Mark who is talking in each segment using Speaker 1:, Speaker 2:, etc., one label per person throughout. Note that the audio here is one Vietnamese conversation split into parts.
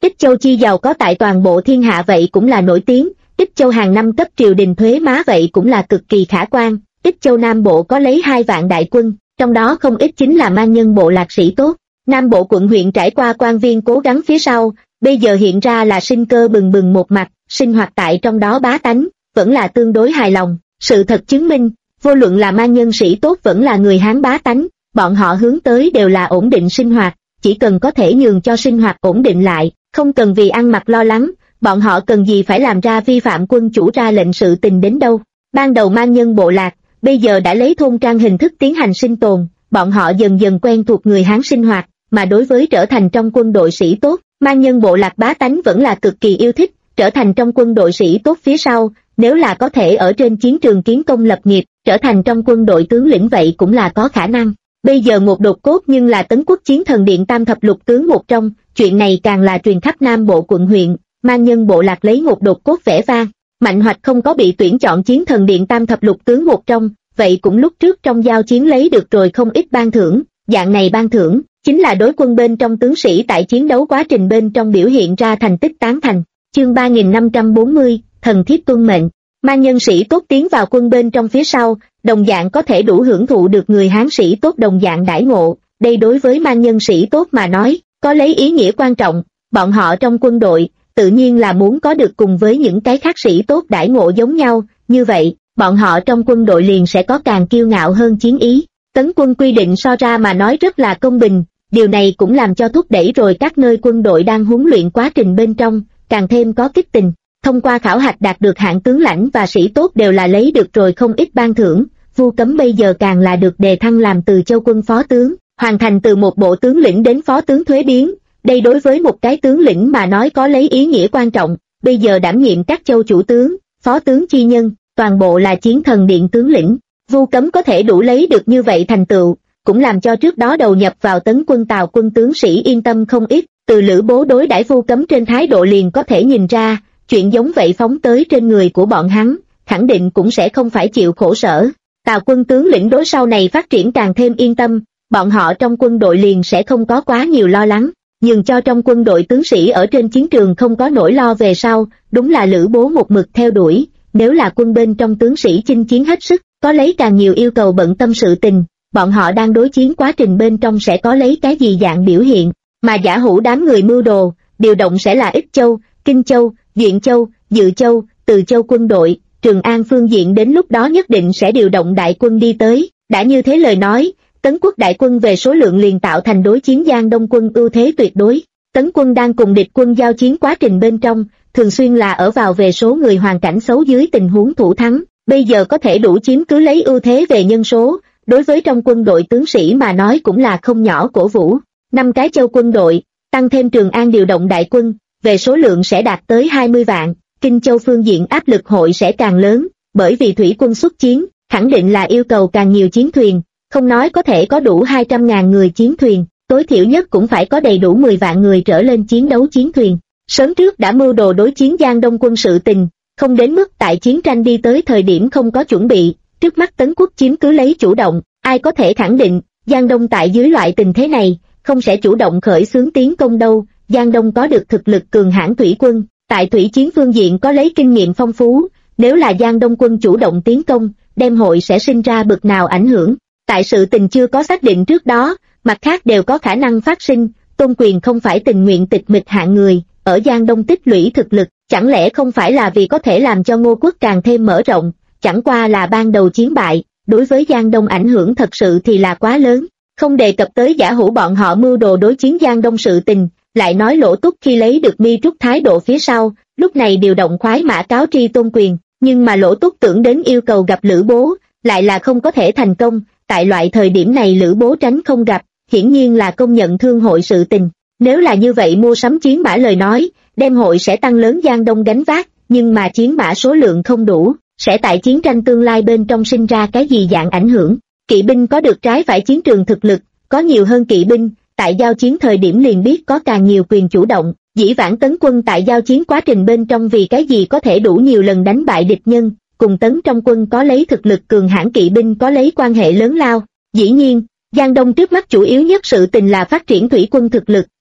Speaker 1: Ích Châu chi giàu có tại toàn bộ thiên hạ vậy cũng là nổi tiếng, Ích Châu hàng năm cấp triều đình thuế má vậy cũng là cực kỳ khả quan. Ích Châu Nam Bộ có lấy 2 vạn đại quân, trong đó không ít chính là man nhân bộ lạc sĩ tốt. Nam Bộ quận huyện trải qua quan viên cố gắng phía sau, bây giờ hiện ra là sinh cơ bừng bừng một mặt, sinh hoạt tại trong đó bá tánh, vẫn là tương đối hài lòng. Sự thật chứng minh, vô luận là man nhân sĩ tốt vẫn là người Hán bá tánh, bọn họ hướng tới đều là ổn định sinh hoạt, chỉ cần có thể nhường cho sinh hoạt ổn định lại, không cần vì ăn mặc lo lắng, bọn họ cần gì phải làm ra vi phạm quân chủ ra lệnh sự tình đến đâu. Ban đầu man nhân bộ lạc, bây giờ đã lấy thôn trang hình thức tiến hành sinh tồn, bọn họ dần dần quen thuộc người Hán sinh hoạt, mà đối với trở thành trong quân đội sĩ tốt, man nhân bộ lạc bá tánh vẫn là cực kỳ yêu thích. Trở thành trong quân đội sĩ tốt phía sau, nếu là có thể ở trên chiến trường kiến công lập nghiệp, trở thành trong quân đội tướng lĩnh vậy cũng là có khả năng. Bây giờ một đột cốt nhưng là Tấn Quốc chiến thần điện tam thập lục tướng một trong, chuyện này càng là truyền khắp Nam Bộ quận huyện, man nhân bộ lạc lấy một đột cốt vẻ vang. Mạnh Hoạch không có bị tuyển chọn chiến thần điện tam thập lục tướng một trong, vậy cũng lúc trước trong giao chiến lấy được rồi không ít ban thưởng, dạng này ban thưởng, chính là đối quân bên trong tướng sĩ tại chiến đấu quá trình bên trong biểu hiện ra thành tích tán thành. Chương 3540, thần thiếp tuân mệnh. Man nhân sĩ tốt tiến vào quân bên trong phía sau, đồng dạng có thể đủ hưởng thụ được người Hán sĩ tốt đồng dạng đãi ngộ, đây đối với man nhân sĩ tốt mà nói, có lấy ý nghĩa quan trọng, bọn họ trong quân đội, tự nhiên là muốn có được cùng với những cái khác sĩ tốt đãi ngộ giống nhau, như vậy, bọn họ trong quân đội liền sẽ có càng kiêu ngạo hơn chiến ý. Tấn quân quy định so ra mà nói rất là công bình, điều này cũng làm cho thúc đẩy rồi các nơi quân đội đang huấn luyện quá trình bên trong, càng thêm có kích tình. Thông qua khảo hạch đạt được hạng tướng lãnh và sĩ tốt đều là lấy được rồi không ít ban thưởng, Vu Cấm bây giờ càng là được đề thăng làm từ châu quân phó tướng, hoàn thành từ một bộ tướng lĩnh đến phó tướng thuế biến, đây đối với một cái tướng lĩnh mà nói có lấy ý nghĩa quan trọng, bây giờ đảm nhiệm các châu chủ tướng, phó tướng chi nhân, toàn bộ là chiến thần điện tướng lĩnh. Vu Cấm có thể đủ lấy được như vậy thành tựu, cũng làm cho trước đó đầu nhập vào Tấn quân Tào quân tướng sĩ yên tâm không ít, từ Lữ Bố đối đãi Vu Cấm trên thái độ liền có thể nhìn ra, chuyện giống vậy phóng tới trên người của bọn hắn, khẳng định cũng sẽ không phải chịu khổ sở. Tào quân tướng lĩnh đối sau này phát triển càng thêm yên tâm, bọn họ trong quân đội liền sẽ không có quá nhiều lo lắng, nhường cho trong quân đội tướng sĩ ở trên chiến trường không có nỗi lo về sau, đúng là Lữ Bố một mực theo đuổi, nếu là quân bên trong tướng sĩ chinh chiến hết sức, có lấy càng nhiều yêu cầu bận tâm sự tình, bọn họ đang đối chiến quá trình bên trong sẽ có lấy cái gì dạng biểu hiện, mà giả hữu đám người mưu đồ, điều động sẽ là Ích Châu, Kinh Châu, Duyện Châu, Dự Châu, Từ Châu quân đội, Trường An phương diện đến lúc đó nhất định sẽ điều động đại quân đi tới, đã như thế lời nói, Tấn quốc đại quân về số lượng liền tạo thành đối chiến Giang Đông quân ưu thế tuyệt đối. Tấn quân đang cùng địch quân giao chiến quá trình bên trong, thường xuyên là ở vào về số người hoàn cảnh xấu dưới tình huống thủ thắng, bây giờ có thể đủ chiếm cứ lấy ưu thế về nhân số, đối với trong quân đội tướng sĩ mà nói cũng là không nhỏ cổ vũ. 5 cái châu quân đội, tăng thêm Trường An điều động đại quân, về số lượng sẽ đạt tới 20 vạn, Kinh Châu phương diện áp lực hội sẽ càng lớn, bởi vì thủy quân xuất chiến, khẳng định là yêu cầu càng nhiều chiến thuyền, không nói có thể có đủ 200.000 người chiến thuyền, tối thiểu nhất cũng phải có đầy đủ 10 vạn người trở lên chiến đấu chiến thuyền. Sớm trước đã mưu đồ đối chiến Giang Đông quân sự tình, không đến mức tại chiến tranh đi tới thời điểm không có chuẩn bị, trước mắt Tấn quốc chiếm cứ lấy chủ động, ai có thể khẳng định, Giang Đông tại dưới loại tình thế này, không sẽ chủ động khởi xướng tiến công đâu. Giang Đông có được thực lực cường hãn thủy quân, tại thủy chiến phương diện có lấy kinh nghiệm phong phú, nếu là Giang Đông quân chủ động tiến công, đem hội sẽ sinh ra bực nào ảnh hưởng. Tại sự tình chưa có xác định trước đó, mặt khác đều có khả năng phát sinh, Tôn Quyền không phải tình nguyện tịch mịch hạng người, ở Giang Đông tích lũy thực lực, chẳng lẽ không phải là vì có thể làm cho Ngô quốc càng thêm mở rộng, chẳng qua là ban đầu chiến bại, đối với Giang Đông ảnh hưởng thật sự thì là quá lớn, không đề cập tới giả hữu bọn họ mưu đồ đối chiến Giang Đông sự tình. Lại nói Lỗ Túc khi lấy được Mi Trúc thái độ phía sau, lúc này điều động khoái mã cáo tri Tôn Quyền, nhưng mà Lỗ Túc tưởng đến yêu cầu gặp Lữ Bố, lại là không có thể thành công, tại loại thời điểm này Lữ Bố tránh không gặp, hiển nhiên là công nhận thương hội sự tình. Nếu là như vậy mua sắm chiến mã lời nói, đem hội sẽ tăng lớn Giang Đông gánh vác, nhưng mà chiến mã số lượng không đủ, sẽ tại chiến tranh tương lai bên trong sinh ra cái gì dạng ảnh hưởng. Kỵ binh có được trái phải chiến trường thực lực, có nhiều hơn kỵ binh, tại giao chiến thời điểm liền biết có càng nhiều quyền chủ động, dĩ vãng Tấn quân tại giao chiến quá trình bên trong vì cái gì có thể đủ nhiều lần đánh bại địch nhân, cùng Tấn trong quân có lấy thực lực cường hãn kỵ binh có lấy quan hệ lớn lao. Dĩ nhiên, Giang Đông trước mắt chủ yếu nhất sự tình là phát triển thủy quân thực lực,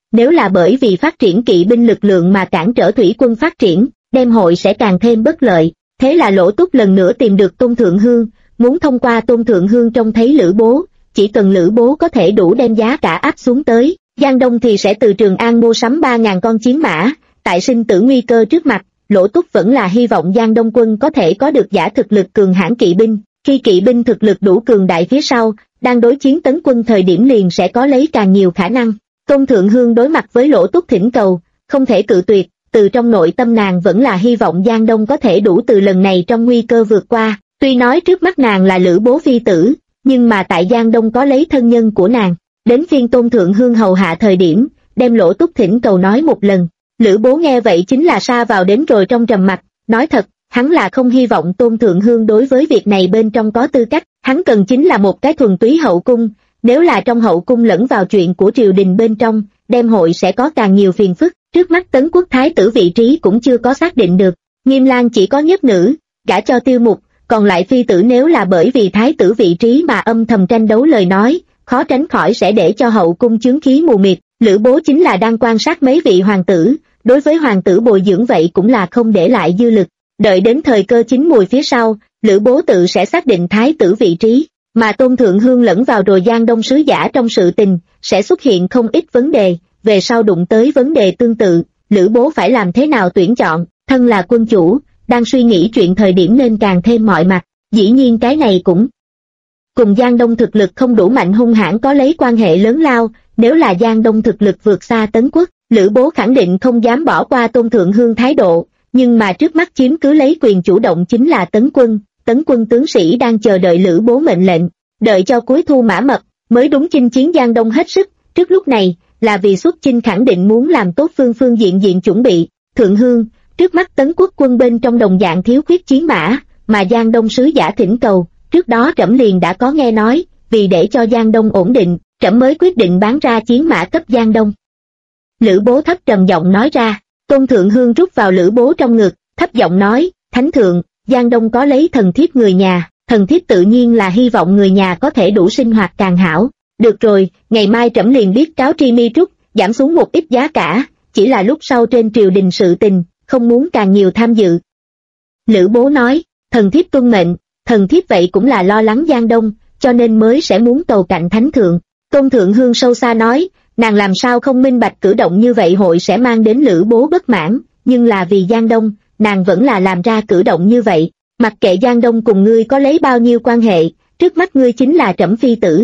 Speaker 1: nếu là bởi vì phát triển kỵ binh lực lượng mà cản trở thủy quân phát triển, đem hội sẽ càng thêm bất lợi. Thế là Lỗ Túc lần nữa tìm được Tôn Thượng Hương, muốn thông qua Tôn Thượng Hương trông thấy Lữ Bố, chỉ cần Lữ Bố có thể đủ đem giá cả áp xuống tới, Giang Đông thì sẽ từ Trường An mua sắm 3.000 con chiến mã. Tại sinh tử nguy cơ trước mặt, Lỗ Túc vẫn là hy vọng Giang Đông quân có thể có được giả thực lực cường hãn kỵ binh, khi kỵ binh thực lực đủ cường đại phía sau, đang đối chiến tấn quân thời điểm liền sẽ có lấy càng nhiều khả năng. Tôn Thượng Hương đối mặt với Lỗ Túc thỉnh cầu, không thể cự tuyệt, từ trong nội tâm nàng vẫn là hy vọng Giang Đông có thể đủ từ lần này trong nguy cơ vượt qua. Tuy nói trước mắt nàng là Lữ Bố phi tử, nhưng mà tại Giang Đông có lấy thân nhân của nàng. Đến phiên Tôn Thượng Hương hầu hạ thời điểm, đem Lỗ Túc thỉnh cầu nói một lần. Lữ Bố nghe vậy chính là sa vào đến rồi trong trầm mặc, nói thật, hắn là không hy vọng Tôn Thượng Hương đối với việc này bên trong có tư cách, hắn cần chính là một cái thuần túy hậu cung, nếu là trong hậu cung lẫn vào chuyện của triều đình bên trong, đem hội sẽ có càng nhiều phiền phức. Trước mắt Tấn Quốc thái tử vị trí cũng chưa có xác định được, Nghiêm Lang chỉ có nhất nữ, gả cho Tiêu Mục, còn lại phi tử nếu là bởi vì thái tử vị trí mà âm thầm tranh đấu lời nói, khó tránh khỏi sẽ để cho hậu cung chướng khí mù mịt. Lữ Bố chính là đang quan sát mấy vị hoàng tử, đối với hoàng tử bồi dưỡng vậy cũng là không để lại dư lực, đợi đến thời cơ chín mùi phía sau, Lữ Bố tự sẽ xác định thái tử vị trí, mà Tôn Thượng Hương lẫn vào rồi Giang Đông sứ giả trong sự tình, sẽ xuất hiện không ít vấn đề, về sau đụng tới vấn đề tương tự, Lữ Bố phải làm thế nào tuyển chọn, thân là quân chủ, đang suy nghĩ chuyện thời điểm nên càng thêm mọi mặt, dĩ nhiên cái này cũng cùng Giang Đông thực lực không đủ mạnh hung hãn có lấy quan hệ lớn lao, nếu là Giang Đông thực lực vượt xa Tấn Quốc, Lữ Bố khẳng định không dám bỏ qua Tôn Thượng Hương thái độ, nhưng mà trước mắt chiếm cứ lấy quyền chủ động chính là Tấn quân tướng sĩ đang chờ đợi Lữ Bố mệnh lệnh, đợi cho cuối thu mã mập, mới đúng chinh chiến Giang Đông hết sức, trước lúc này, là vì xuất chinh khẳng định muốn làm tốt phương diện chuẩn bị. Thượng Hương, trước mắt Tấn Quốc quân bên trong đồng dạng thiếu khuyết chiến mã, mà Giang Đông sứ giả thỉnh cầu, trước đó trẫm liền đã có nghe nói, vì để cho Giang Đông ổn định, trẫm mới quyết định bán ra chiến mã cấp Giang Đông. Lữ Bố thấp trầm giọng nói ra, Tôn Thượng Hương rút vào Lữ Bố trong ngực, thấp giọng nói, Thánh Thượng, Giang Đông có lấy thần thiếp người nhà, thần thiếp tự nhiên là hy vọng người nhà có thể đủ sinh hoạt càng hảo. Được rồi, ngày mai trẫm liền biết cáo tri Mi Trúc, giảm xuống một ít giá cả, chỉ là lúc sau trên triều đình sự tình, không muốn càng nhiều tham dự. Lữ Bố nói, thần thiếp tuân mệnh, thần thiếp vậy cũng là lo lắng Giang Đông, cho nên mới sẽ muốn cầu cạnh Thánh Thượng. Tôn Thượng Hương sâu xa nói, nàng làm sao không minh bạch cử động như vậy hội sẽ mang đến Lữ Bố bất mãn, nhưng là vì Giang Đông, nàng vẫn là làm ra cử động như vậy, mặc kệ Giang Đông cùng ngươi có lấy bao nhiêu quan hệ, trước mắt ngươi chính là trẫm phi tử.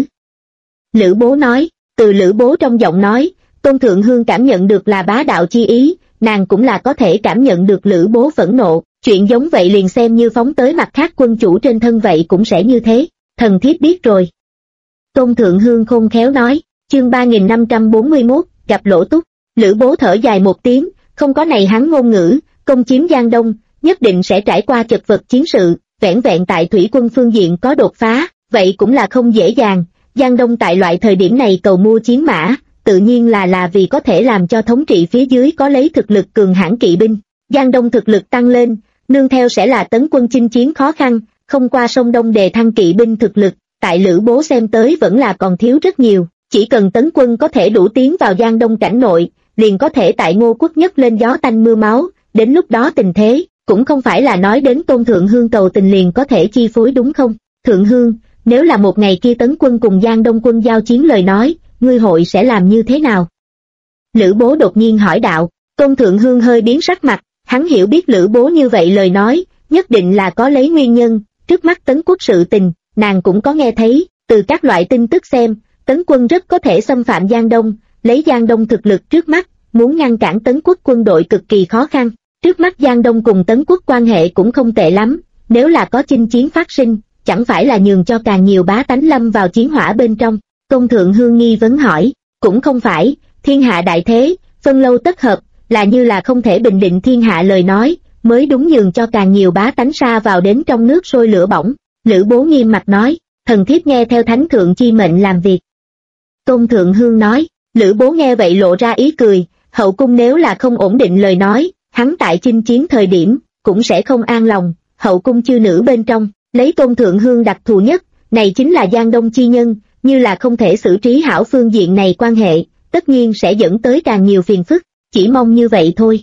Speaker 1: Lữ Bố nói, từ Lữ Bố trong giọng nói, Tôn Thượng Hương cảm nhận được là bá đạo chi ý, nàng cũng là có thể cảm nhận được Lữ Bố phẫn nộ, chuyện giống vậy liền xem như phóng tới mặt khác quân chủ trên thân vậy cũng sẽ như thế, thần thiếp biết rồi. Tôn Thượng Hương khôn khéo nói, chương 3541, gặp Lỗ Túc, Lữ Bố thở dài một tiếng, không có này hắn ngôn ngữ, công chiếm Giang Đông, nhất định sẽ trải qua chật vật chiến sự, vẻn vẹn tại thủy quân phương diện có đột phá, vậy cũng là không dễ dàng. Giang Đông tại loại thời điểm này cầu mua chiến mã, tự nhiên là vì có thể làm cho thống trị phía dưới có lấy thực lực cường hãn kỵ binh. Giang Đông thực lực tăng lên, nương theo sẽ là tấn quân chinh chiến khó khăn, không qua sông Đông đề thăng kỵ binh thực lực, tại Lữ Bố xem tới vẫn là còn thiếu rất nhiều, chỉ cần tấn quân có thể đủ tiến vào Giang Đông cảnh nội, liền có thể tại Ngô Quốc nhất lên gió tanh mưa máu, đến lúc đó tình thế, cũng không phải là nói đến Tôn Thượng Hương cầu tình liền có thể chi phối đúng không? Thượng Hương, nếu là một ngày kia tấn quân cùng Giang Đông quân giao chiến lời nói, ngươi hội sẽ làm như thế nào? Lữ Bố đột nhiên hỏi đạo, Tôn Thượng Hương hơi biến sắc mặt, hắn hiểu biết Lữ Bố như vậy lời nói, nhất định là có lấy nguyên nhân, trước mắt Tấn Quốc sự tình, nàng cũng có nghe thấy, từ các loại tin tức xem, Tấn quân rất có thể xâm phạm Giang Đông, lấy Giang Đông thực lực trước mắt, muốn ngăn cản Tấn Quốc quân đội cực kỳ khó khăn, trước mắt Giang Đông cùng Tấn Quốc quan hệ cũng không tệ lắm, nếu là có chinh chiến phát sinh, chẳng phải là nhường cho càng nhiều bá tánh lâm vào chiến hỏa bên trong. Tôn Thượng Hương nghi vấn hỏi, cũng không phải, thiên hạ đại thế, phân lâu tất hợp, là như là không thể bình định thiên hạ lời nói, mới đúng nhường cho càng nhiều bá tánh sa vào đến trong nước sôi lửa bỏng. Lữ Bố nghiêm mặt nói, thần thiếp nghe theo Thánh Thượng chi mệnh làm việc. Tôn Thượng Hương nói, Lữ Bố nghe vậy lộ ra ý cười, hậu cung nếu là không ổn định lời nói, hắn tại chinh chiến thời điểm, cũng sẽ không an lòng, hậu cung chư nữ bên trong, lấy Tôn Thượng Hương đặc thù nhất, này chính là Giang Đông chi nhân, như là không thể xử trí hảo phương diện này quan hệ, tất nhiên sẽ dẫn tới càng nhiều phiền phức, chỉ mong như vậy thôi.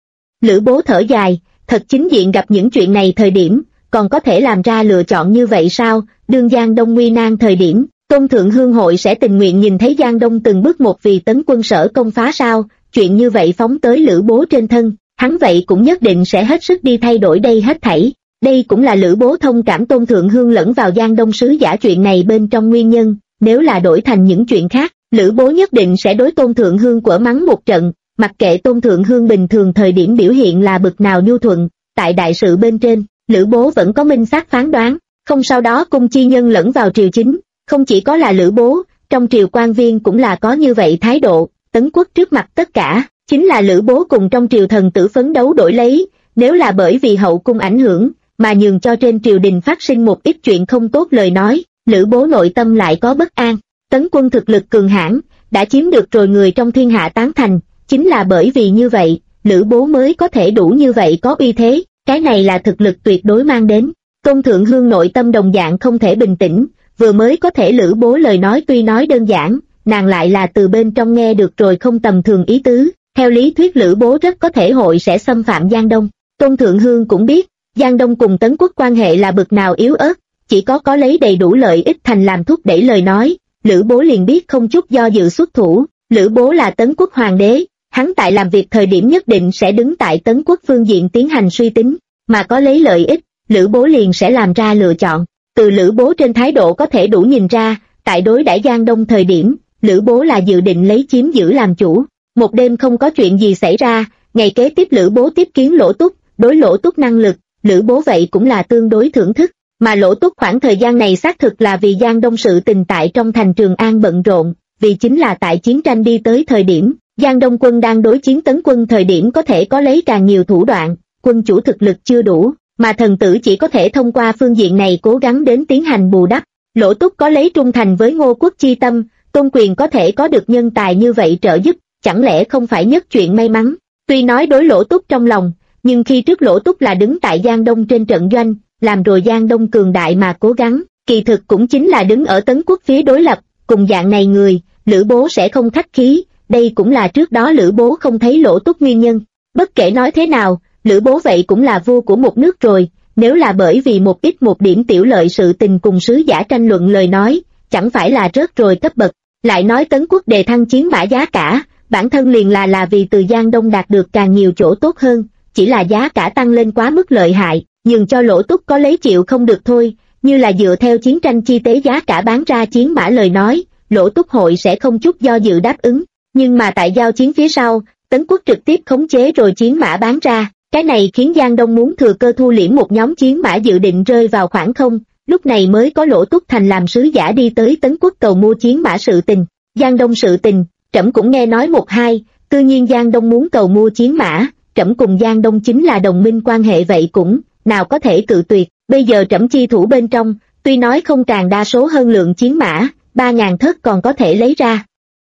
Speaker 1: Lữ Bố thở dài, thật chính diện gặp những chuyện này thời điểm, còn có thể làm ra lựa chọn như vậy sao? Đương Giang Đông nguy nan thời điểm, Tôn Thượng Hương hội sẽ tình nguyện nhìn thấy Giang Đông từng bước một vì tấn quân Sở công phá sao? Chuyện như vậy phóng tới Lữ Bố trên thân, hắn vậy cũng nhất định sẽ hết sức đi thay đổi đây hết thảy. Đây cũng là Lữ Bố thông cảm Tôn Thượng Hương lẫn vào Giang Đông sứ giả chuyện này bên trong nguyên nhân. Nếu là đổi thành những chuyện khác, Lữ Bố nhất định sẽ đối Tôn Thượng Hương quở mắng một trận, mặc kệ Tôn Thượng Hương bình thường thời điểm biểu hiện là bực nào nhu thuận, tại đại sự bên trên, Lữ Bố vẫn có minh xác phán đoán, không sau đó cung chi nhân lẫn vào triều chính, không chỉ có là Lữ Bố, trong triều quan viên cũng là có như vậy thái độ, Tấn Quốc trước mặt tất cả, chính là Lữ Bố cùng trong triều thần tử phấn đấu đổi lấy, nếu là bởi vì hậu cung ảnh hưởng, mà nhường cho trên triều đình phát sinh một ít chuyện không tốt lời nói, Lữ Bố nội tâm lại có bất an. Tấn quân thực lực cường hãn, đã chiếm được rồi người trong thiên hạ tán thành, chính là bởi vì như vậy, Lữ Bố mới có thể đủ như vậy có uy thế, cái này là thực lực tuyệt đối mang đến. Tôn Thượng Hương nội tâm đồng dạng không thể bình tĩnh, vừa mới có thể Lữ Bố lời nói tuy nói đơn giản, nàng lại là từ bên trong nghe được rồi không tầm thường ý tứ, theo lý thuyết Lữ Bố rất có thể hội sẽ xâm phạm Giang Đông. Tôn Thượng Hương cũng biết, Giang Đông cùng Tấn Quốc quan hệ là bực nào yếu ớt, chỉ có lấy đầy đủ lợi ích thành làm thúc đẩy lời nói, Lữ Bố liền biết không chút do dự xuất thủ. Lữ Bố là Tấn Quốc hoàng đế, hắn tại làm việc thời điểm nhất định sẽ đứng tại Tấn Quốc phương diện tiến hành suy tính, mà có lấy lợi ích, Lữ Bố liền sẽ làm ra lựa chọn. Từ Lữ Bố trên thái độ có thể đủ nhìn ra, tại đối đãi Giang Đông thời điểm, Lữ Bố là dự định lấy chiếm giữ làm chủ. Một đêm không có chuyện gì xảy ra, ngày kế tiếp Lữ Bố tiếp kiến Lỗ Túc, đối Lỗ Túc năng lực, Lữ Bố vậy cũng là tương đối thưởng thức, mà Lỗ Túc khoảng thời gian này xác thực là vì Giang Đông sự tình tại trong thành Trường An bận rộn, vì chính là tại chiến tranh đi tới thời điểm, Giang Đông quân đang đối chiến Tấn quân thời điểm có thể có lấy càng nhiều thủ đoạn, quân chủ thực lực chưa đủ, mà thần tử chỉ có thể thông qua phương diện này cố gắng đến tiến hành bù đắp. Lỗ Túc có lấy trung thành với Ngô Quốc chi tâm, Tôn Quyền có thể có được nhân tài như vậy trợ giúp, chẳng lẽ không phải nhất chuyện may mắn. Tuy nói đối Lỗ Túc trong lòng, nhưng khi trước Lỗ Túc là đứng tại Giang Đông trên trận doanh, làm rồi Giang Đông cường đại mà cố gắng, kỳ thực cũng chính là đứng ở Tấn Quốc phía đối lập, cùng dạng này người, Lữ Bố sẽ không khách khí, đây cũng là trước đó Lữ Bố không thấy Lỗ Túc nguyên nhân. Bất kể nói thế nào, Lữ Bố vậy cũng là vua của một nước rồi, nếu là bởi vì một ít một điểm tiểu lợi sự tình cùng sứ giả tranh luận lời nói, chẳng phải là rớt rồi cấp bậc. Lại nói Tấn Quốc đề thăng chiến mã giá cả, bản thân liền là vì từ Giang Đông đạt được càng nhiều chỗ tốt hơn, chỉ là giá cả tăng lên quá mức lợi hại, nhường cho Lỗ Túc có lấy chịu không được thôi, như là dựa theo chiến tranh chi tế giá cả bán ra chiến mã lời nói, Lỗ Túc hội sẽ không chút do dự đáp ứng, nhưng mà tại giao chiến phía sau, Tấn Quốc trực tiếp khống chế rồi chiến mã bán ra, cái này khiến Giang Đông muốn thừa cơ thu liễm một nhóm chiến mã dự định rơi vào khoảng không, lúc này mới có Lỗ Túc Thành làm sứ giả đi tới Tấn Quốc cầu mua chiến mã sự tình. Giang Đông sự tình, trẫm cũng nghe nói một hai, tự nhiên Giang Đông muốn cầu mua chiến mã, trẫm cùng Giang Đông chính là đồng minh quan hệ vậy cũng, nào có thể cự tuyệt, bây giờ trẫm chi thủ bên trong, tuy nói không càng đa số hơn lượng chiến mã, 3.000 thớt còn có thể lấy ra.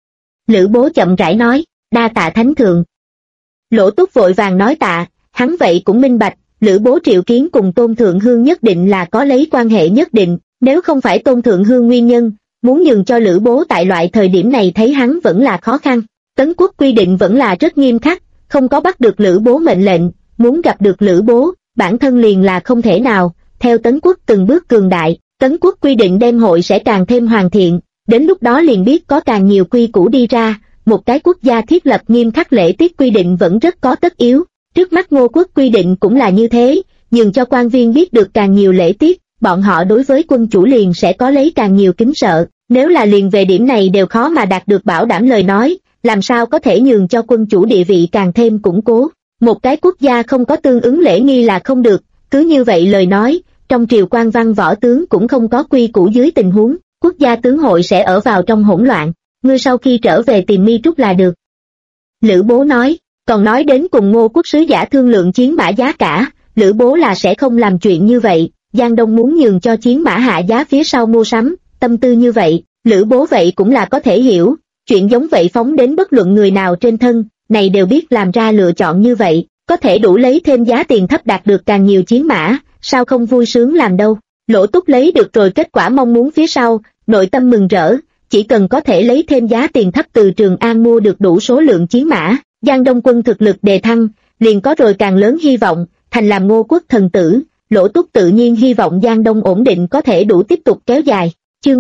Speaker 1: Lữ Bố chậm rãi nói, đa tạ thánh thượng. Lỗ Túc vội vàng nói tạ, hắn vậy cũng minh bạch, Lữ Bố triệu kiến cùng Tôn Thượng Hương nhất định là có lấy quan hệ nhất định, nếu không phải Tôn Thượng Hương nguyên nhân, muốn nhường cho Lữ Bố tại loại thời điểm này thấy hắn vẫn là khó khăn. Tấn Quốc quy định vẫn là rất nghiêm khắc, không có bắt được Lữ Bố mệnh lệnh, muốn gặp được Lữ Bố, bản thân liền là không thể nào. Theo Tấn Quốc từng bước cường đại, Tấn Quốc quy định đêm hội sẽ càng thêm hoàn thiện, đến lúc đó liền biết có càng nhiều quy củ đi ra, một cái quốc gia thiết lập nghiêm khắc lễ tiết quy định vẫn rất có tất yếu. Trước mắt Ngô Quốc quy định cũng là như thế, nhường cho quan viên biết được càng nhiều lễ tiết, bọn họ đối với quân chủ liền sẽ có lấy càng nhiều kính sợ, nếu là liền về điểm này đều khó mà đạt được bảo đảm lời nói, làm sao có thể nhường cho quân chủ địa vị càng thêm củng cố. Một cái quốc gia không có tương ứng lễ nghi là không được, cứ như vậy lời nói, trong triều quan văn võ tướng cũng không có quy củ dưới tình huống, quốc gia tướng hội sẽ ở vào trong hỗn loạn, ngươi sau khi trở về tìm Mi Trúc là được. Lữ Bố nói, còn nói đến cùng Ngô Quốc sứ giả thương lượng chiến mã giá cả, Lữ Bố là sẽ không làm chuyện như vậy, Giang Đông muốn nhường cho chiến mã hạ giá phía sau mua sắm, tâm tư như vậy, Lữ Bố vậy cũng là có thể hiểu, chuyện giống vậy phóng đến bất luận người nào trên thân, này đều biết làm ra lựa chọn như vậy, có thể đủ lấy thêm giá tiền thấp đạt được càng nhiều chiến mã, sao không vui sướng làm đâu. Lỗ Túc lấy được rồi kết quả mong muốn phía sau, nội tâm mừng rỡ, chỉ cần có thể lấy thêm giá tiền thấp từ Trường An mua được đủ số lượng chiến mã, Giang Đông Quân thực lực đề thăng, liền có rồi càng lớn hy vọng, thành làm Ngô quốc thần tử. Lỗ Túc tự nhiên hy vọng Giang Đông ổn định có thể đủ tiếp tục kéo dài. Chương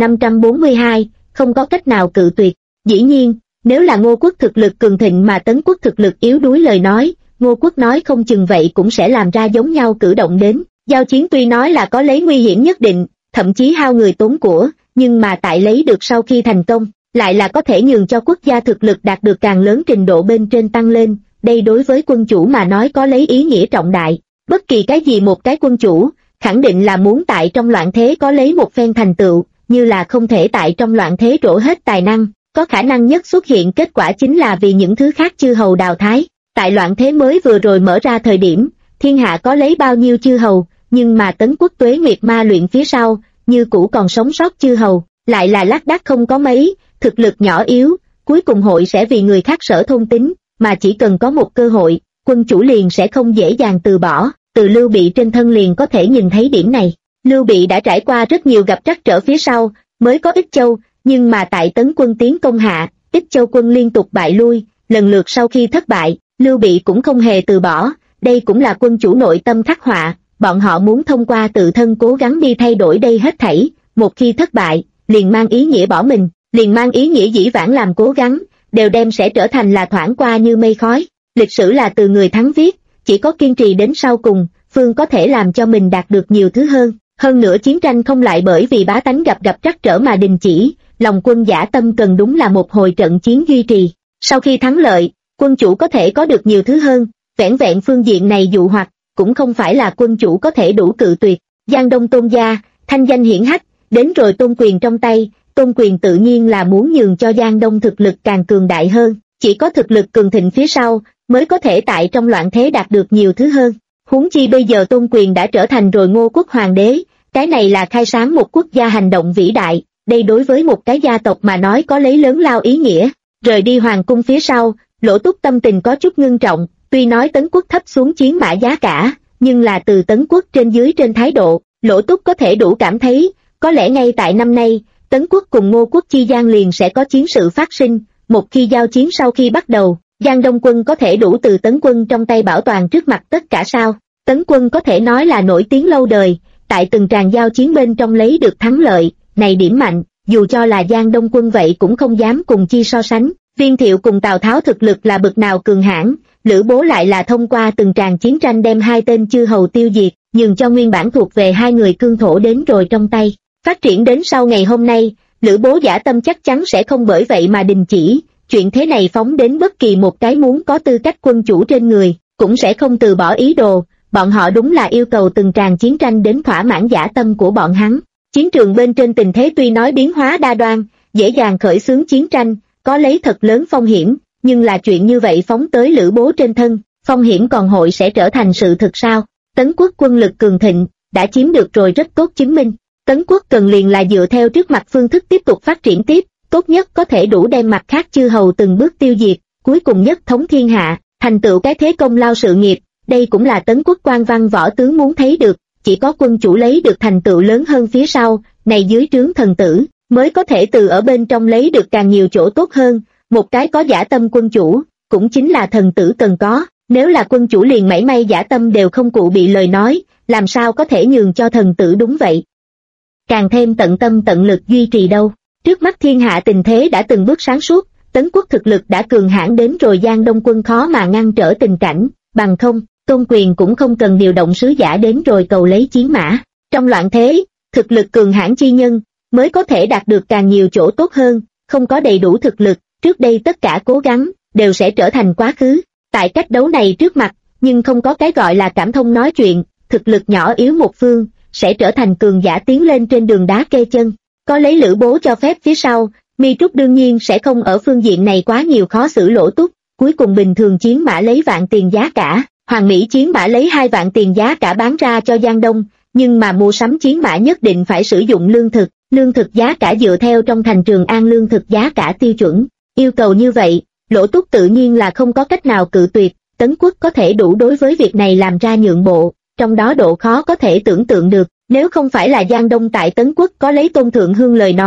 Speaker 1: 3542, không có cách nào cự tuyệt. Dĩ nhiên, nếu là Ngô quốc thực lực cường thịnh mà Tấn quốc thực lực yếu đuối lời nói, Ngô quốc nói không chừng vậy cũng sẽ làm ra giống nhau cử động đến. Giao chiến tuy nói là có lấy nguy hiểm nhất định, thậm chí hao người tốn của, nhưng mà tại lấy được sau khi thành công, lại là có thể nhường cho quốc gia thực lực đạt được càng lớn trình độ bên trên tăng lên. Đây đối với quân chủ mà nói có lấy ý nghĩa trọng đại. Bất kỳ cái gì một cái quân chủ, khẳng định là muốn tại trong loạn thế có lấy một phen thành tựu, như là không thể tại trong loạn thế trổ hết tài năng, có khả năng nhất xuất hiện kết quả chính là vì những thứ khác chư hầu đào thái. Tại loạn thế mới vừa rồi mở ra thời điểm, thiên hạ có lấy bao nhiêu chư hầu, nhưng mà Tấn quốc tuế nguyệt ma luyện phía sau, như cũ còn sống sót chư hầu, lại là lác đác không có mấy, thực lực nhỏ yếu, cuối cùng hội sẽ vì người khác sở thôn tính, mà chỉ cần có một cơ hội, quân chủ liền sẽ không dễ dàng từ bỏ. Từ Lưu Bị trên thân liền có thể nhìn thấy điểm này. Lưu Bị đã trải qua rất nhiều gặp trắc trở phía sau, mới có Ích Châu, nhưng mà tại Tấn quân tiến công hạ, Ích Châu quân liên tục bại lui, lần lượt sau khi thất bại, Lưu Bị cũng không hề từ bỏ, đây cũng là quân chủ nội tâm khắc họa, bọn họ muốn thông qua tự thân cố gắng đi thay đổi đây hết thảy, một khi thất bại, liền mang ý nghĩa bỏ mình, liền mang ý nghĩa dĩ vãng làm cố gắng, đều đem sẽ trở thành là thoảng qua như mây khói. Lịch sử là từ người thắng viết, chỉ có kiên trì đến sau cùng, phương có thể làm cho mình đạt được nhiều thứ hơn. Hơn nữa chiến tranh không lại bởi vì bá tánh gặp trắc trở mà đình chỉ, lòng quân dã tâm cần đúng là một hồi trận chiến duy trì. Sau khi thắng lợi, quân chủ có thể có được nhiều thứ hơn, vẻn vẹn phương diện này dụ hoặc, cũng không phải là quân chủ có thể đủ cự tuyệt. Giang Đông Tôn gia, thanh danh hiển hách, đến rồi tôn quyền trong tay, tôn quyền tự nhiên là muốn nhường cho Giang Đông thực lực càng cường đại hơn, chỉ có thực lực cường thịnh phía sau, mới có thể tại trong loạn thế đạt được nhiều thứ hơn. Huống chi bây giờ tôn quyền đã trở thành rồi Ngô quốc hoàng đế, cái này là khai sáng một quốc gia hành động vĩ đại, đây đối với một cái gia tộc mà nói có lấy lớn lao ý nghĩa. Rời đi hoàng cung phía sau, Lỗ Túc tâm tình có chút ngưng trọng, tuy nói Tấn quốc thấp xuống chiến mã giá cả, nhưng là từ Tấn quốc trên dưới trên thái độ, Lỗ Túc có thể đủ cảm thấy, có lẽ ngay tại năm nay, Tấn quốc cùng Ngô quốc chi gian liền sẽ có chiến sự phát sinh, một khi giao chiến sau khi bắt đầu, Giang Đông quân có thể đủ từ Tấn quân trong tay bảo toàn trước mặt tất cả sao. Tấn quân có thể nói là nổi tiếng lâu đời, tại từng tràng giao chiến bên trong lấy được thắng lợi, này điểm mạnh, dù cho là Giang Đông quân vậy cũng không dám cùng chi so sánh. Viên Thiệu cùng Tào Tháo thực lực là bực nào cường hãn, Lữ Bố lại là thông qua từng tràng chiến tranh đem hai tên chư hầu tiêu diệt, nhường cho nguyên bản thuộc về hai người cương thổ đến rồi trong tay. Phát triển đến sau ngày hôm nay, Lữ Bố dã tâm chắc chắn sẽ không bởi vậy mà đình chỉ, chuyện thế này phóng đến bất kỳ một cái muốn có tư cách quân chủ trên người, cũng sẽ không từ bỏ ý đồ, bọn họ đúng là yêu cầu từng tràng chiến tranh đến thỏa mãn dã tâm của bọn hắn. Chiến trường bên trên tình thế tuy nói biến hóa đa đoan, dễ dàng khởi xướng chiến tranh, có lấy thật lớn phong hiểm, nhưng là chuyện như vậy phóng tới Lữ Bố trên thân, phong hiểm còn hội sẽ trở thành sự thực sao? Tấn quốc quân lực cường thịnh, đã chiếm được rồi rất tốt chứng minh. Tấn quốc cần liền là dựa theo trước mặt phương thức tiếp tục phát triển tiếp, tốt nhất có thể đủ đem mặt khác chư hầu từng bước tiêu diệt, cuối cùng nhất thống thiên hạ, thành tựu cái thế công lao sự nghiệp, đây cũng là Tấn quốc quan văn võ tướng muốn thấy được, chỉ có quân chủ lấy được thành tựu lớn hơn phía sau, này dưới trướng thần tử, mới có thể từ ở bên trong lấy được càng nhiều chỗ tốt hơn, một cái có dã tâm quân chủ, cũng chính là thần tử cần có, nếu là quân chủ liền mảy may dã tâm đều không cụ bị lời nói, làm sao có thể nhường cho thần tử đúng vậy. Càng thêm tận tâm tận lực duy trì đâu. Trước mắt thiên hạ tình thế đã từng bước sáng suốt, Tấn quốc thực lực đã cường hãn đến rồi Giang Đông quân khó mà ngăn trở tình cảnh, bằng không, Tôn Quyền cũng không cần điều động sứ giả đến rồi cầu lấy chiến mã. Trong loạn thế, thực lực cường hãn chi nhân, mới có thể đạt được càng nhiều chỗ tốt hơn, không có đầy đủ thực lực, trước đây tất cả cố gắng, đều sẽ trở thành quá khứ. Tại cách đấu này trước mặt, nhưng không có cái gọi là cảm thông nói chuyện, thực lực nhỏ yếu một phương, sẽ trở thành cường giả tiến lên trên đường đá kê chân. Có lấy Lữ Bố cho phép phía sau, Mi Trúc đương nhiên sẽ không ở phương diện này quá nhiều khó xử Lỗ Túc, cuối cùng bình thường chiến mã lấy vạn tiền giá cả, Hoàng Mỹ chiến mã lấy 2 vạn tiền giá cả bán ra cho Giang Đông, nhưng mà mua sắm chiến mã nhất định phải sử dụng lương thực giá cả dựa theo trong thành Trường An lương thực giá cả tiêu chuẩn, yêu cầu như vậy, Lỗ Túc tự nhiên là không có cách nào cự tuyệt, Tấn quốc có thể đủ đối với việc này làm ra nhượng bộ, trong đó độ khó có thể tưởng tượng được. Nếu không phải là Giang Đông tại Tấn quốc có lấy Tôn Thượng Hương lời nói,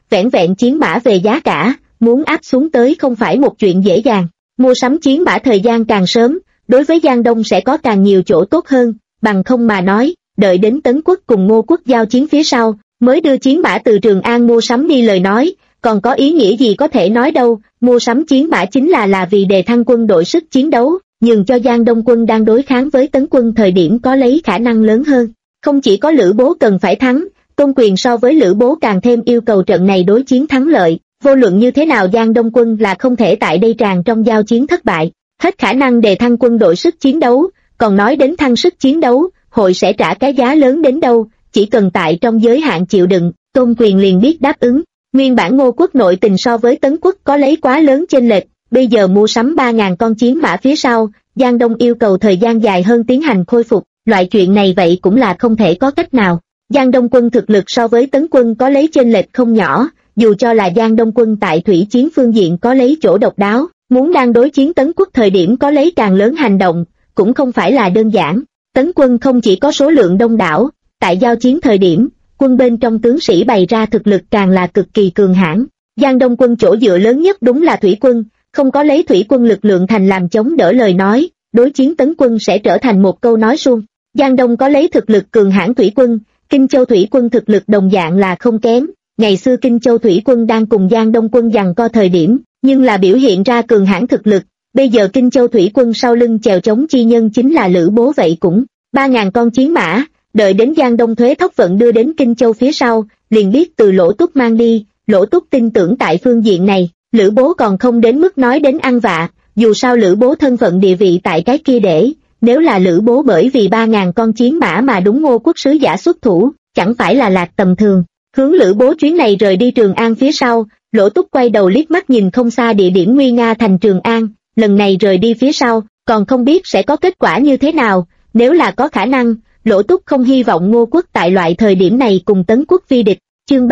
Speaker 1: vẻn vẹn chiến mã về giá cả, muốn áp xuống tới không phải một chuyện dễ dàng. Mua sắm chiến mã thời gian càng sớm, đối với Giang Đông sẽ có càng nhiều chỗ tốt hơn, bằng không mà nói, đợi đến Tấn Quốc cùng Ngô Quốc giao chiến phía sau, mới đưa chiến mã từ Trường An mua sắm đi lời nói, còn có ý nghĩa gì có thể nói đâu. Mua sắm chiến mã chính là vì đề thăng quân đội sức chiến đấu, nhường cho Giang Đông quân đang đối kháng với Tấn quân thời điểm có lấy khả năng lớn hơn. Không chỉ có Lữ Bố cần phải thắng, Tôn Quyền so với Lữ Bố càng thêm yêu cầu trận này đối chiến thắng lợi, vô luận như thế nào Giang Đông quân là không thể tại đây tràn trong giao chiến thất bại, hết khả năng đề thăng quân đội sức chiến đấu, còn nói đến thăng sức chiến đấu, hội sẽ trả cái giá lớn đến đâu, chỉ cần tại trong giới hạn chịu đựng, Tôn Quyền liền biết đáp ứng. Nguyên bản Ngô Quốc nội tình so với Tấn Quốc có lấy quá lớn chênh lệch, bây giờ mua sắm 3.000 con chiến mã phía sau, Giang Đông yêu cầu thời gian dài hơn tiến hành khôi phục, loại chuyện này vậy cũng là không thể có cách nào. Giang Đông quân thực lực so với Tấn quân có lấy chênh lệch không nhỏ, dù cho là Giang Đông quân tại thủy chiến phương diện có lấy chỗ độc đáo, muốn đang đối chiến Tấn Quốc thời điểm có lấy càng lớn hành động, cũng không phải là đơn giản. Tấn quân không chỉ có số lượng đông đảo, tại giao chiến thời điểm, quân bên trong tướng sĩ bày ra thực lực càng là cực kỳ cường hãn. Giang Đông quân chỗ dựa lớn nhất đúng là thủy quân, không có lấy thủy quân lực lượng thành làm chống đỡ lời nói, đối chiến Tấn quân sẽ trở thành một câu nói suông. Giang Đông có lấy thực lực cường hãn thủy quân, Kinh Châu thủy quân thực lực đồng dạng là không kém. Ngày xưa Kinh Châu thủy quân đang cùng Giang Đông quân giằng co thời điểm, nhưng là biểu hiện ra cường hãn thực lực. Bây giờ Kinh Châu thủy quân sau lưng chèo chống chi nhân chính là Lữ Bố, vậy cũng 3.000 con chiến mã, đợi đến Giang Đông thuế thóc vận đưa đến Kinh Châu phía sau, liền biết từ Lỗ Túc mang đi. Lỗ Túc tin tưởng tại phương diện này, Lữ Bố còn không đến mức nói đến ăn vạ, dù sao Lữ Bố thân phận địa vị tại cái kia để, nếu là Lữ Bố bởi vì 3.000 con chiến mã mà đúng Ngô Quốc sứ giả xuất thủ, chẳng phải là lạc tầm thường. Hướng Lữ Bố chuyến này rời đi Trường An phía sau, Lỗ Túc quay đầu liếc mắt nhìn không xa địa điểm nguy nga thành Trường An, lần này rời đi phía sau, còn không biết sẽ có kết quả như thế nào, nếu là có khả năng, Lỗ Túc không hy vọng Ngô Quốc tại loại thời điểm này cùng Tấn Quốc phi địch. Chương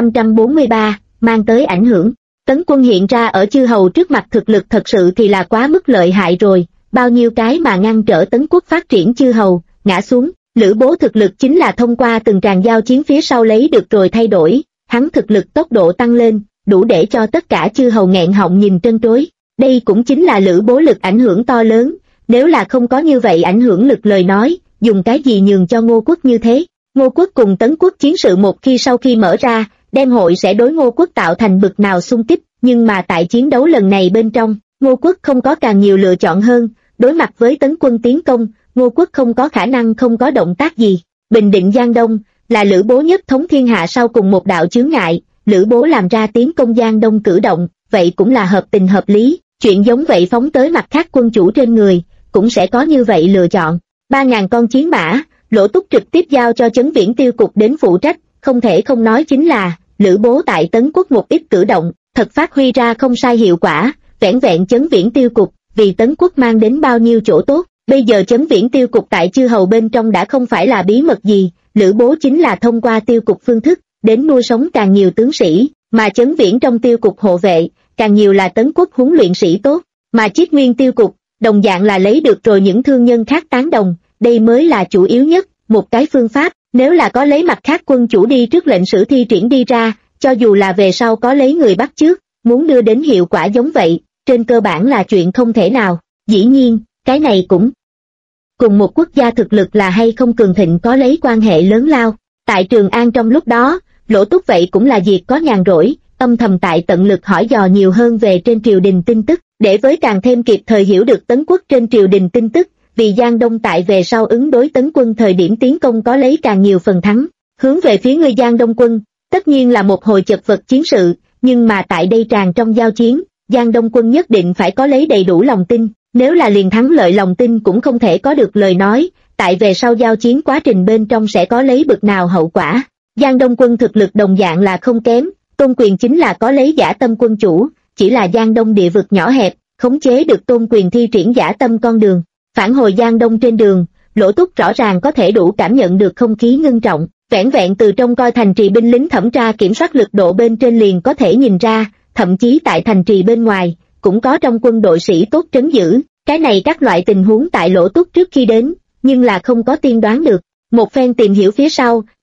Speaker 1: 3543, mang tới ảnh hưởng. Tấn quân hiện ra ở chư hầu trước mặt thực lực thật sự thì là quá mức lợi hại rồi, bao nhiêu cái mà ngăn trở Tấn Quốc phát triển chư hầu, ngã xuống. Lữ Bố thực lực chính là thông qua từng tràng giao chiến phía sau lấy được rồi thay đổi, hắn thực lực tốc độ tăng lên, đủ để cho tất cả chư hầu nghẹn họng nhìn trân trối. Đây cũng chính là Lữ Bố lực ảnh hưởng to lớn, nếu là không có như vậy ảnh hưởng lực lời nói, dùng cái gì nhường cho Ngô Quốc như thế. Ngô Quốc cùng Tấn Quốc chiến sự một khi sau khi mở ra, đem hội sẽ đối Ngô Quốc tạo thành bực nào xung kích, nhưng mà tại chiến đấu lần này bên trong, Ngô Quốc không có càng nhiều lựa chọn hơn, đối mặt với Tấn quân tiến công, Ngô Quốc không có khả năng không có động tác gì. Bình định Giang Đông, là Lữ Bố nhất thống thiên hạ sau cùng một đạo chướng ngại, Lữ Bố làm ra tiến công Giang Đông cử động, vậy cũng là hợp tình hợp lý, chuyện giống vậy phóng tới mặt khác quân chủ trên người, cũng sẽ có như vậy lựa chọn. 3.000 con chiến mã, Lỗ Túc trực tiếp giao cho Chấn Viễn Tiêu cục đến phụ trách, không thể không nói chính là, Lữ Bố tại Tấn Quốc một ít cử động, thật phát huy ra không sai hiệu quả, vẻn vẹn Chấn Viễn Tiêu cục, vì Tấn Quốc mang đến bao nhiêu chỗ tốt, bây giờ Chấn Viễn Tiêu cục tại chư hầu bên trong đã không phải là bí mật gì, Lữ Bố chính là thông qua tiêu cục phương thức, đến nuôi sống càng nhiều tướng sĩ, mà Chấn Viễn trong tiêu cục hộ vệ, càng nhiều là Tấn Quốc huấn luyện sĩ tốt, mà Chiết Nguyên tiêu cục, đồng dạng là lấy được rồi những thương nhân khác tán đồng, đây mới là chủ yếu nhất, một cái phương pháp, nếu là có lấy mặt khác quân chủ đi trước lệnh sử thi triển đi ra, cho dù là về sau có lấy người bắt trước, muốn đưa đến hiệu quả giống vậy, trên cơ bản là chuyện không thể nào. Dĩ nhiên, cái này cũng cùng một quốc gia thực lực là hay không cường thịnh có lấy quan hệ lớn lao. Tại Trường An trong lúc đó, Lỗ Túc vậy cũng là việc có nhàn rỗi, âm thầm tại tận lực hỏi dò nhiều hơn về trên triều đình tin tức, để với càng thêm kịp thời hiểu được Tấn Quốc trên triều đình tin tức, vì Giang Đông tại về sau ứng đối Tấn quân thời điểm tiến công có lấy càng nhiều phần thắng. Hướng về phía người Giang Đông quân, tất nhiên là một hồi chật vật chiến sự, nhưng mà tại đây tràn trong giao chiến, Giang Đông quân nhất định phải có lấy đầy đủ lòng tin, nếu là liền thắng lợi lòng tin cũng không thể có được lời nói, tại về sau giao chiến quá trình bên trong sẽ có lấy bực nào hậu quả. Giang Đông quân thực lực đồng dạng là không kém, Tôn Quyền chính là có lấy dã tâm quân chủ, chỉ là Giang Đông địa vực nhỏ hẹp, khống chế được Tôn Quyền thi triển dã tâm con đường. Phản hồi Giang Đông trên đường, Lỗ Túc rõ ràng có thể đủ cảm nhận được không khí ngưng trọng, vẻn vẹn từ trong coi thành trì binh lính thẩm tra kiểm soát lực độ bên trên liền có thể nhìn ra, thậm chí tại thành trì bên ngoài, cũng có trong quân đội sĩ tốt trấn giữ, cái này các loại tình huống tại Lỗ Túc trước khi đến, nhưng là không có tiên đoán được. Một phen tìm hiểu phía sau,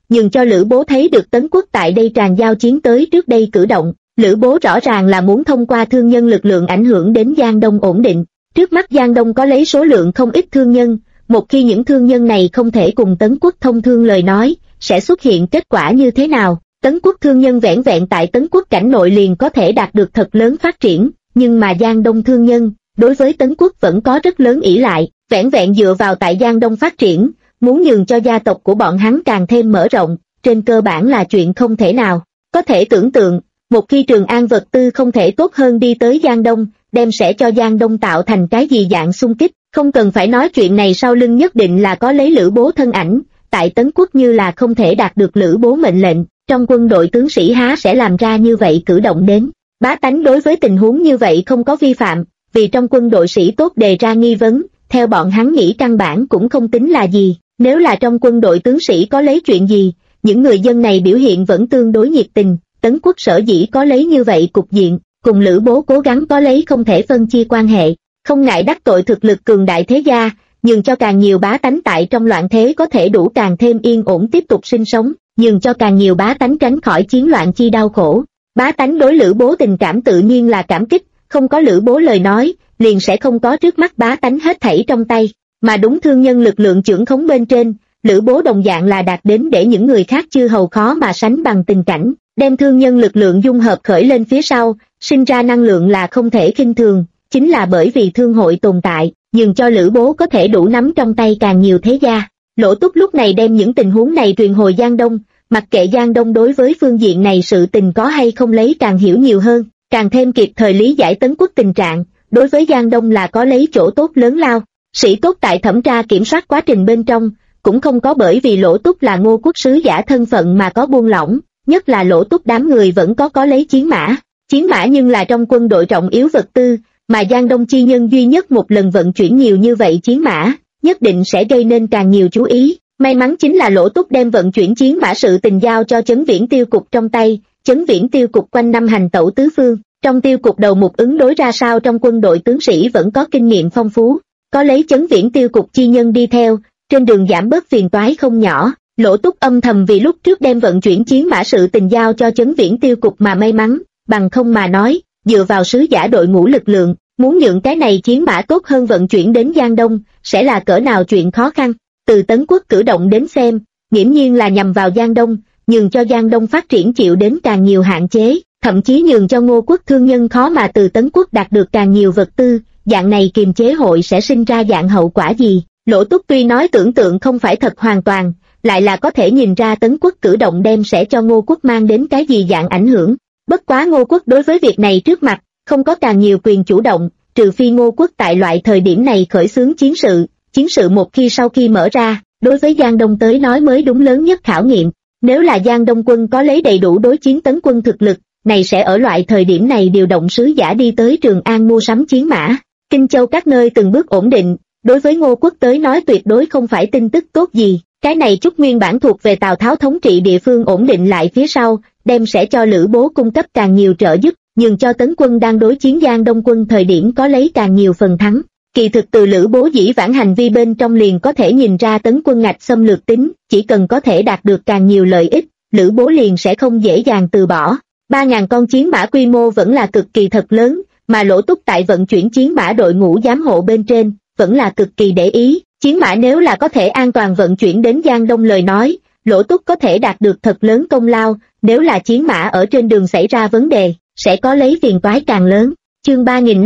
Speaker 1: nhường cho Lữ Bố thấy được Tấn Quốc tại đây tràn giao chiến tới trước đây cử động. Lữ Bố rõ ràng là muốn thông qua thương nhân lực lượng ảnh hưởng đến Giang Đông ổn định. Trước mắt Giang Đông có lấy số lượng không ít thương nhân, một khi những thương nhân này không thể cùng Tấn Quốc thông thương lời nói, sẽ xuất hiện kết quả như thế nào? Tấn Quốc thương nhân vẻn vẹn tại Tấn Quốc cảnh nội liền có thể đạt được thật lớn phát triển, nhưng mà Giang Đông thương nhân, đối với Tấn Quốc vẫn có rất lớn ỷ lại, vẻn vẹn dựa vào tại Giang Đông phát triển, muốn nhường cho gia tộc của bọn hắn càng thêm mở rộng, trên cơ bản là chuyện không thể nào. Có thể tưởng tượng, một khi Trường An vật tư không thể tốt hơn đi tới Giang Đông, đem sẽ cho Giang Đông tạo thành cái gì dạng xung kích, không cần phải nói chuyện này sau lưng nhất định là có lấy Lữ Bố thân ảnh, tại Tấn Quốc như là không thể đạt được Lữ Bố mệnh lệnh, trong quân đội tướng sĩ há sẽ làm ra như vậy cử động đến. Bá tánh đối với tình huống như vậy không có vi phạm, vì trong quân đội sĩ tốt đề ra nghi vấn, theo bọn hắn nghĩ căn bản cũng không tính là gì, nếu là trong quân đội tướng sĩ có lấy chuyện gì, những người dân này biểu hiện vẫn tương đối nhiệt tình. Tấn Quốc sở dĩ có lấy như vậy cục diện, cùng Lữ Bố cố gắng có lấy không thể phân chia quan hệ, không ngại đắc tội thực lực cường đại thế gia, nhường cho càng nhiều bá tánh tại trong loạn thế có thể đủ càng thêm yên ổn tiếp tục sinh sống, nhường cho càng nhiều bá tánh tránh khỏi chiến loạn chi đau khổ. Bá tánh đối Lữ Bố tình cảm tự nhiên là cảm kích, không có Lữ Bố lời nói, liền sẽ không có trước mắt bá tánh hết thảy trong tay, mà đúng thương nhân lực lượng trưởng khống bên trên, Lữ Bố đồng dạng là đạt đến để những người khác chư hầu khó mà sánh bằng tình cảnh, đem thương nhân lực lượng dung hợp khởi lên phía sau, sinh ra năng lượng là không thể khinh thường, chính là bởi vì thương hội tồn tại, nhường cho Lữ Bố có thể đủ nắm trong tay càng nhiều thế gia. Lỗ Túc lúc này đem những tình huống này truyền hồi Giang Đông, mặc kệ Giang Đông đối với phương diện này sự tình có hay không lấy càng hiểu nhiều hơn, càng thêm kịp thời lý giải Tấn Quốc tình trạng, đối với Giang Đông là có lấy chỗ tốt lớn lao. Sĩ tốt tại thẩm tra kiểm soát quá trình bên trong, cũng không có bởi vì Lỗ Túc là Ngô Quốc sứ giả thân phận mà có buông lỏng, nhất là Lỗ Túc đám người vẫn có lấy chiến mã. Chiến mã nhưng là trong quân đội trọng yếu vật tư, mà Giang Đông chi nhân duy nhất một lần vận chuyển nhiều như vậy chiến mã, nhất định sẽ gây nên càng nhiều chú ý. May mắn chính là Lỗ Túc đem vận chuyển chiến mã sự tình giao cho Chấn Viễn Tiêu cục trong tay, Chấn Viễn Tiêu cục quanh năm hành tẩu tứ phương, trong tiêu cục đầu mục ứng đối ra sao trong quân đội tướng sĩ vẫn có kinh nghiệm phong phú, có lấy Chấn Viễn Tiêu cục chi nhân đi theo, trên đường giảm bớt phiền toái không nhỏ. Lỗ Túc âm thầm vì lúc trước đem vận chuyển chiến mã sự tình giao cho Chấn Viễn Tiêu cục mà may mắn, bằng không mà nói, dựa vào sứ giả đội ngũ lực lượng, muốn nhượng cái này chiến mã tốt hơn vận chuyển đến Giang Đông, sẽ là cỡ nào chuyện khó khăn. Từ Tấn Quốc cử động đến xem, nghiễm nhiên là nhằm vào Giang Đông, nhường cho Giang Đông phát triển chịu đến càng nhiều hạn chế, thậm chí nhường cho Ngô Quốc thương nhân khó mà từ Tấn Quốc đạt được càng nhiều vật tư, dạng này kiềm chế hội sẽ sinh ra dạng hậu quả gì. Lỗ Túc tuy nói tưởng tượng không phải thật hoàn toàn, lại là có thể nhìn ra Tấn Quốc cử động đem sẽ cho Ngô Quốc mang đến cái gì dạng ảnh hưởng. Bất quá Ngô Quốc đối với việc này trước mặt, không có càng nhiều quyền chủ động, trừ phi Ngô Quốc tại loại thời điểm này khởi xướng chiến sự một khi sau khi mở ra, đối với Giang Đông tới nói mới đúng lớn nhất khảo nghiệm. Nếu là Giang Đông quân có lấy đầy đủ đối chiến Tấn quân thực lực, này sẽ ở loại thời điểm này điều động sứ giả đi tới Trường An mua sắm chiến mã. Kinh Châu các nơi từng bước ổn định, đối với Ngô Quốc tới nói tuyệt đối không phải tin tức tốt gì. Cái này chút nguyên bản thuộc về Tào Tháo thống trị địa phương ổn định lại phía sau, đem sẽ cho Lữ Bố cung cấp càng nhiều trợ giúp, nhường cho Tấn quân đang đối chiến Giang Đông quân thời điểm có lấy càng nhiều phần thắng. Kỳ thực từ Lữ Bố dĩ vãng hành vi bên trong liền có thể nhìn ra Tấn quân ngạch xâm lược tính, chỉ cần có thể đạt được càng nhiều lợi ích, Lữ Bố liền sẽ không dễ dàng từ bỏ. 3.000 con chiến mã quy mô vẫn là cực kỳ thật lớn, mà Lỗ Túc tại vận chuyển chiến mã đội ngũ giám hộ bên trên, vẫn là cực kỳ để ý. Chiến mã nếu là có thể an toàn vận chuyển đến Giang Đông lời nói, Lỗ Túc có thể đạt được thật lớn công lao, nếu là chiến mã ở trên đường xảy ra vấn đề, sẽ có lấy phiền toái càng lớn. Chương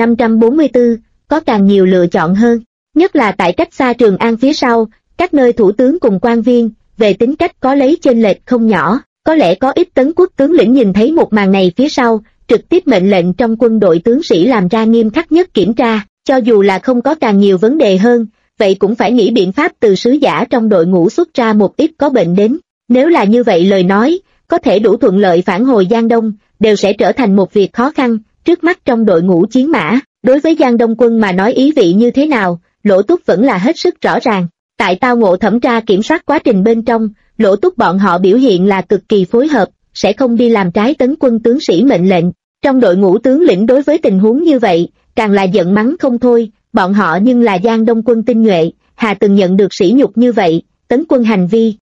Speaker 1: 3544, có càng nhiều lựa chọn hơn, nhất là tại cách xa Trường An phía sau, các nơi thủ tướng cùng quan viên, về tính cách có lấy chênh lệch không nhỏ, có lẽ có ít Tấn Quốc tướng lĩnh nhìn thấy một màn này phía sau, trực tiếp mệnh lệnh trong quân đội tướng sĩ làm ra nghiêm khắc nhất kiểm tra, cho dù là không có càng nhiều vấn đề hơn, vậy cũng phải nghĩ biện pháp từ sứ giả trong đội ngũ xuất ra một ít có bệnh đến. Nếu là như vậy lời nói, có thể đủ thuận lợi phản hồi Giang Đông, đều sẽ trở thành một việc khó khăn. Trước mắt trong đội ngũ chiến mã, đối với Giang Đông quân mà nói ý vị như thế nào, Lỗ Túc vẫn là hết sức rõ ràng. Tại tao ngộ thẩm tra kiểm soát quá trình bên trong, Lỗ Túc bọn họ biểu hiện là cực kỳ phối hợp, sẽ không đi làm trái Tấn quân tướng sĩ mệnh lệnh. Trong đội ngũ tướng lĩnh đối với tình huống như vậy, càng là giận mắng không thôi, bọn họ nhưng là Giang Đông quân tinh nhuệ, hà từng nhận được sỉ nhục như vậy, Tấn quân hành vi,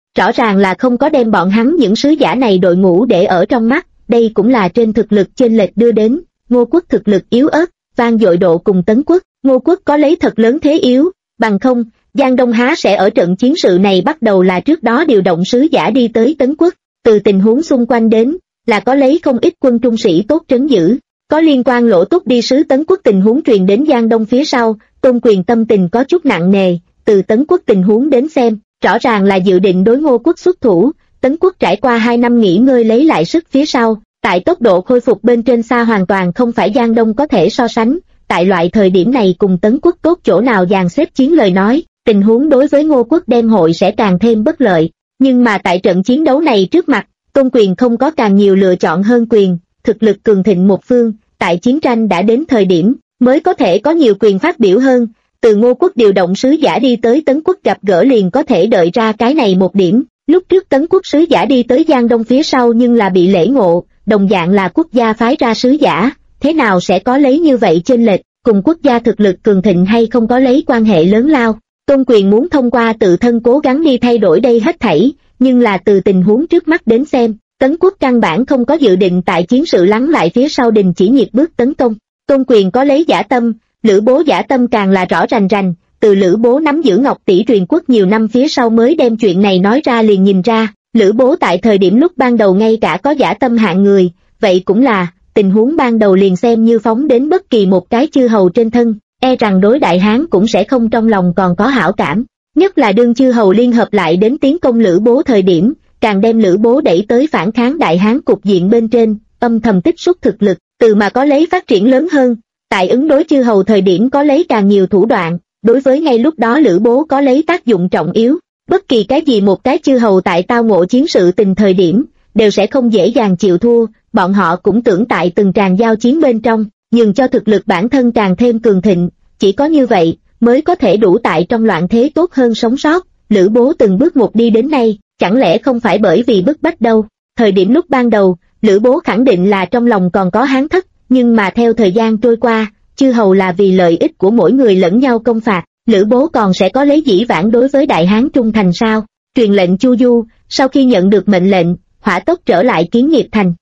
Speaker 1: rõ ràng là không có đem bọn hắn những sứ giả này đội ngũ để ở trong mắt, đây cũng là trên thực lực chênh lệch đưa đến, Ngô quốc thực lực yếu ớt, vang dội độ cùng Tấn quốc, Ngô quốc có lấy thật lớn thế yếu, bằng không, Giang Đông há sẽ ở trận chiến sự này bắt đầu là trước đó điều động sứ giả đi tới Tấn quốc, từ tình huống xung quanh đến, là có lấy không ít quân trung sĩ tốt trấn giữ. Có liên quan Lỗ Túc đi sứ Tấn quốc tình huống truyền đến Giang Đông phía sau, Tôn Quyền tâm tình có chút nặng nề, từ Tấn quốc tình huống đến xem, rõ ràng là dự định đối Ngô quốc xuất thủ, Tấn quốc trải qua 2 năm nghỉ ngơi lấy lại sức phía sau, tại tốc độ khôi phục bên trên xa hoàn toàn không phải Giang Đông có thể so sánh, tại loại thời điểm này cùng Tấn quốc tốt chỗ nào dàn xếp chiến lời nói, tình huống đối với Ngô quốc đem hội sẽ càng thêm bất lợi, nhưng mà tại trận chiến đấu này trước mặt, Tôn Quyền không có càng nhiều lựa chọn hơn quyền, thực lực cường thịnh một phương, tại chiến tranh đã đến thời điểm, mới có thể có nhiều quyền phát biểu hơn, từ Ngô quốc điều động sứ giả đi tới Tấn quốc gặp gỡ liền có thể đợi ra cái này một điểm, lúc trước Tấn quốc sứ giả đi tới Giang Đông phía sau nhưng là bị lễ ngộ, đồng dạng là quốc gia phái ra sứ giả, thế nào sẽ có lấy như vậy chênh lệch, cùng quốc gia thực lực cường thịnh hay không có lấy quan hệ lớn lao, Tôn Quyền muốn thông qua tự thân cố gắng đi thay đổi đây hết thảy, nhưng là từ tình huống trước mắt đến xem, Tấn quốc căn bản không có dự định tại chiến sự lắng lại phía sau đình chỉ nhiệt bước tấn công. Tôn Quyền có lấy dã tâm, Lữ Bố dã tâm càng là rõ rành rành, từ Lữ Bố nắm giữ Ngọc Tỷ truyền quốc nhiều năm phía sau mới đem chuyện này nói ra liền nhìn ra, Lữ Bố tại thời điểm lúc ban đầu ngay cả có dã tâm hạng người, vậy cũng là, tình huống ban đầu liền xem như phóng đến bất kỳ một cái chư hầu trên thân, e rằng đối Đại Hán cũng sẽ không trong lòng còn có hảo cảm, nhất là đương chư hầu liên hợp lại đến tiến công Lữ Bố thời điểm, càng đem Lữ Bố đẩy tới phản kháng Đại Hán cục diện bên trên, âm thầm tích xúc thực lực, từ mà có lấy phát triển lớn hơn, tại ứng đối chư hầu thời điểm có lấy càng nhiều thủ đoạn, đối với ngay lúc đó Lữ Bố có lấy tác dụng trọng yếu, bất kỳ cái gì một cái chư hầu tại tao ngộ chiến sự tình thời điểm, đều sẽ không dễ dàng chịu thua, bọn họ cũng tưởng tại từng tràng giao chiến bên trong, nhường cho thực lực bản thân càng thêm cường thịnh, chỉ có như vậy, mới có thể đủ tại trong loạn thế tốt hơn sống sót, Lữ Bố từng bước một đi đến nay, chẳng lẽ không phải bởi vì bức bách đâu, thời điểm lúc ban đầu, Lữ Bố khẳng định là trong lòng còn có hán thất, nhưng mà theo thời gian trôi qua, chư hầu là vì lợi ích của mỗi người lẫn nhau công phạt, Lữ Bố còn sẽ có lấy dĩ vãng đối với Đại Hán trung thành sao? Truyền lệnh Chu Du, sau khi nhận được mệnh lệnh, hỏa tốc trở lại Kiến Nghiệp thành.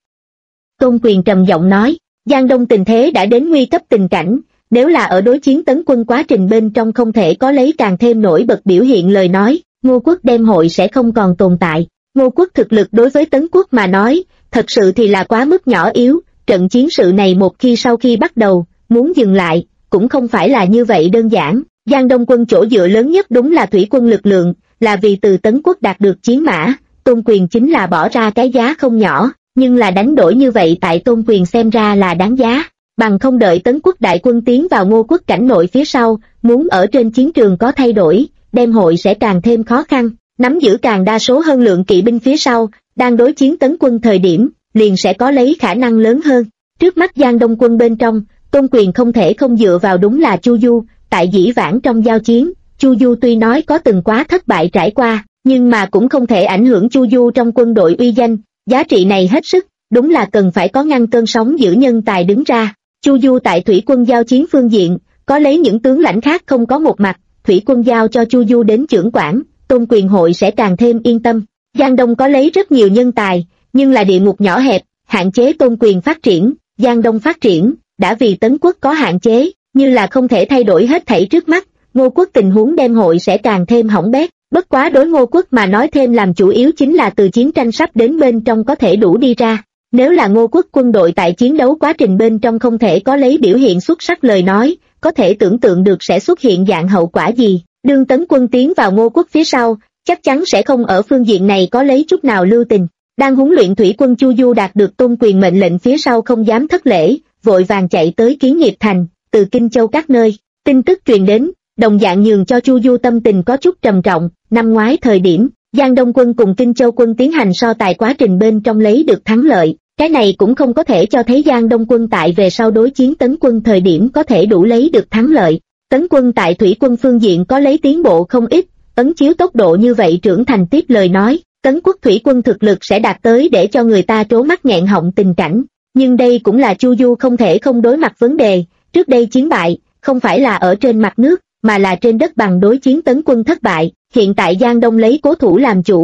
Speaker 1: Tôn Quyền trầm giọng nói, Giang Đông tình thế đã đến nguy cấp tình cảnh, nếu là ở đối chiến tấn quân quá trình bên trong không thể có lấy càng thêm nổi bật biểu hiện lời nói, Ngô quốc đem hội sẽ không còn tồn tại. Ngô quốc thực lực đối với Tấn quốc mà nói, thật sự thì là quá mức nhỏ yếu, trận chiến sự này một khi sau khi bắt đầu, muốn dừng lại, cũng không phải là như vậy đơn giản. Giang Đông quân chỗ dựa lớn nhất đúng là thủy quân lực lượng, là vì từ Tấn quốc đạt được chiến mã, Tôn Quyền chính là bỏ ra cái giá không nhỏ, nhưng là đánh đổi như vậy tại Tôn Quyền xem ra là đáng giá, bằng không đợi Tấn quốc đại quân tiến vào Ngô quốc cảnh nội phía sau, muốn ở trên chiến trường có thay đổi, đem hội sẽ càng thêm khó khăn, nắm giữ càng đa số hơn lượng kỵ binh phía sau, đang đối chiến tấn quân thời điểm, liền sẽ có lấy khả năng lớn hơn. Trước mắt Giang Đông quân bên trong, Tôn Quyền không thể không dựa vào đúng là Chu Du, tại dĩ vãng trong giao chiến, Chu Du tuy nói có từng quá thất bại trải qua, nhưng mà cũng không thể ảnh hưởng Chu Du trong quân đội uy danh, giá trị này hết sức, đúng là cần phải có ngăn cơn sóng giữ nhân tài đứng ra. Chu Du tại thủy quân giao chiến phương diện, có lấy những tướng lãnh khác không có một mặt, thủy quân giao cho Chu Du đến chưởng quản, Tôn Quyền hội sẽ càng thêm yên tâm. Giang Đông có lấy rất nhiều nhân tài, nhưng là địa ngục nhỏ hẹp, hạn chế Tôn Quyền phát triển, Giang Đông phát triển, đã vì Tấn quốc có hạn chế, như là không thể thay đổi hết thảy trước mắt, Ngô quốc tình huống đem hội sẽ càng thêm hỏng bét. Bất quá đối Ngô quốc mà nói thêm làm chủ yếu chính là từ chiến tranh sắp đến bên trong có thể đủ đi ra. Nếu là Ngô quốc quân đội tại chiến đấu quá trình bên trong không thể có lấy biểu hiện xuất sắc lời nói, có thể tưởng tượng được sẽ xuất hiện dạng hậu quả gì. Đương Tấn quân tiến vào Ngô quốc phía sau, chắc chắn sẽ không ở phương diện này có lấy chút nào lưu tình. Đang huấn luyện thủy quân Chu Du đạt được Tôn Quyền mệnh lệnh phía sau không dám thất lễ, vội vàng chạy tới Kiến Nghiệp thành, từ Kinh Châu các nơi, tin tức truyền đến, đồng dạng nhường cho Chu Du tâm tình có chút trầm trọng. Năm ngoái thời điểm, Giang Đông quân cùng Kinh Châu quân tiến hành so tài quá trình bên trong lấy được thắng lợi, cái này cũng không có thể cho thấy Giang Đông quân tại về sau đối chiến Tấn quân thời điểm có thể đủ lấy được thắng lợi. Tấn quân tại thủy quân phương diện có lấy tiến bộ không ít, ấn chiếu tốc độ như vậy trưởng thành tiếp lời nói, Tấn quốc thủy quân thực lực sẽ đạt tới để cho người ta trố mắt nghẹn họng tình cảnh. Nhưng đây cũng là Chu Du không thể không đối mặt vấn đề, trước đây chiến bại, không phải là ở trên mặt nước, mà là trên đất bằng đối chiến Tấn quân thất bại, hiện tại Giang Đông lấy cố thủ làm chủ,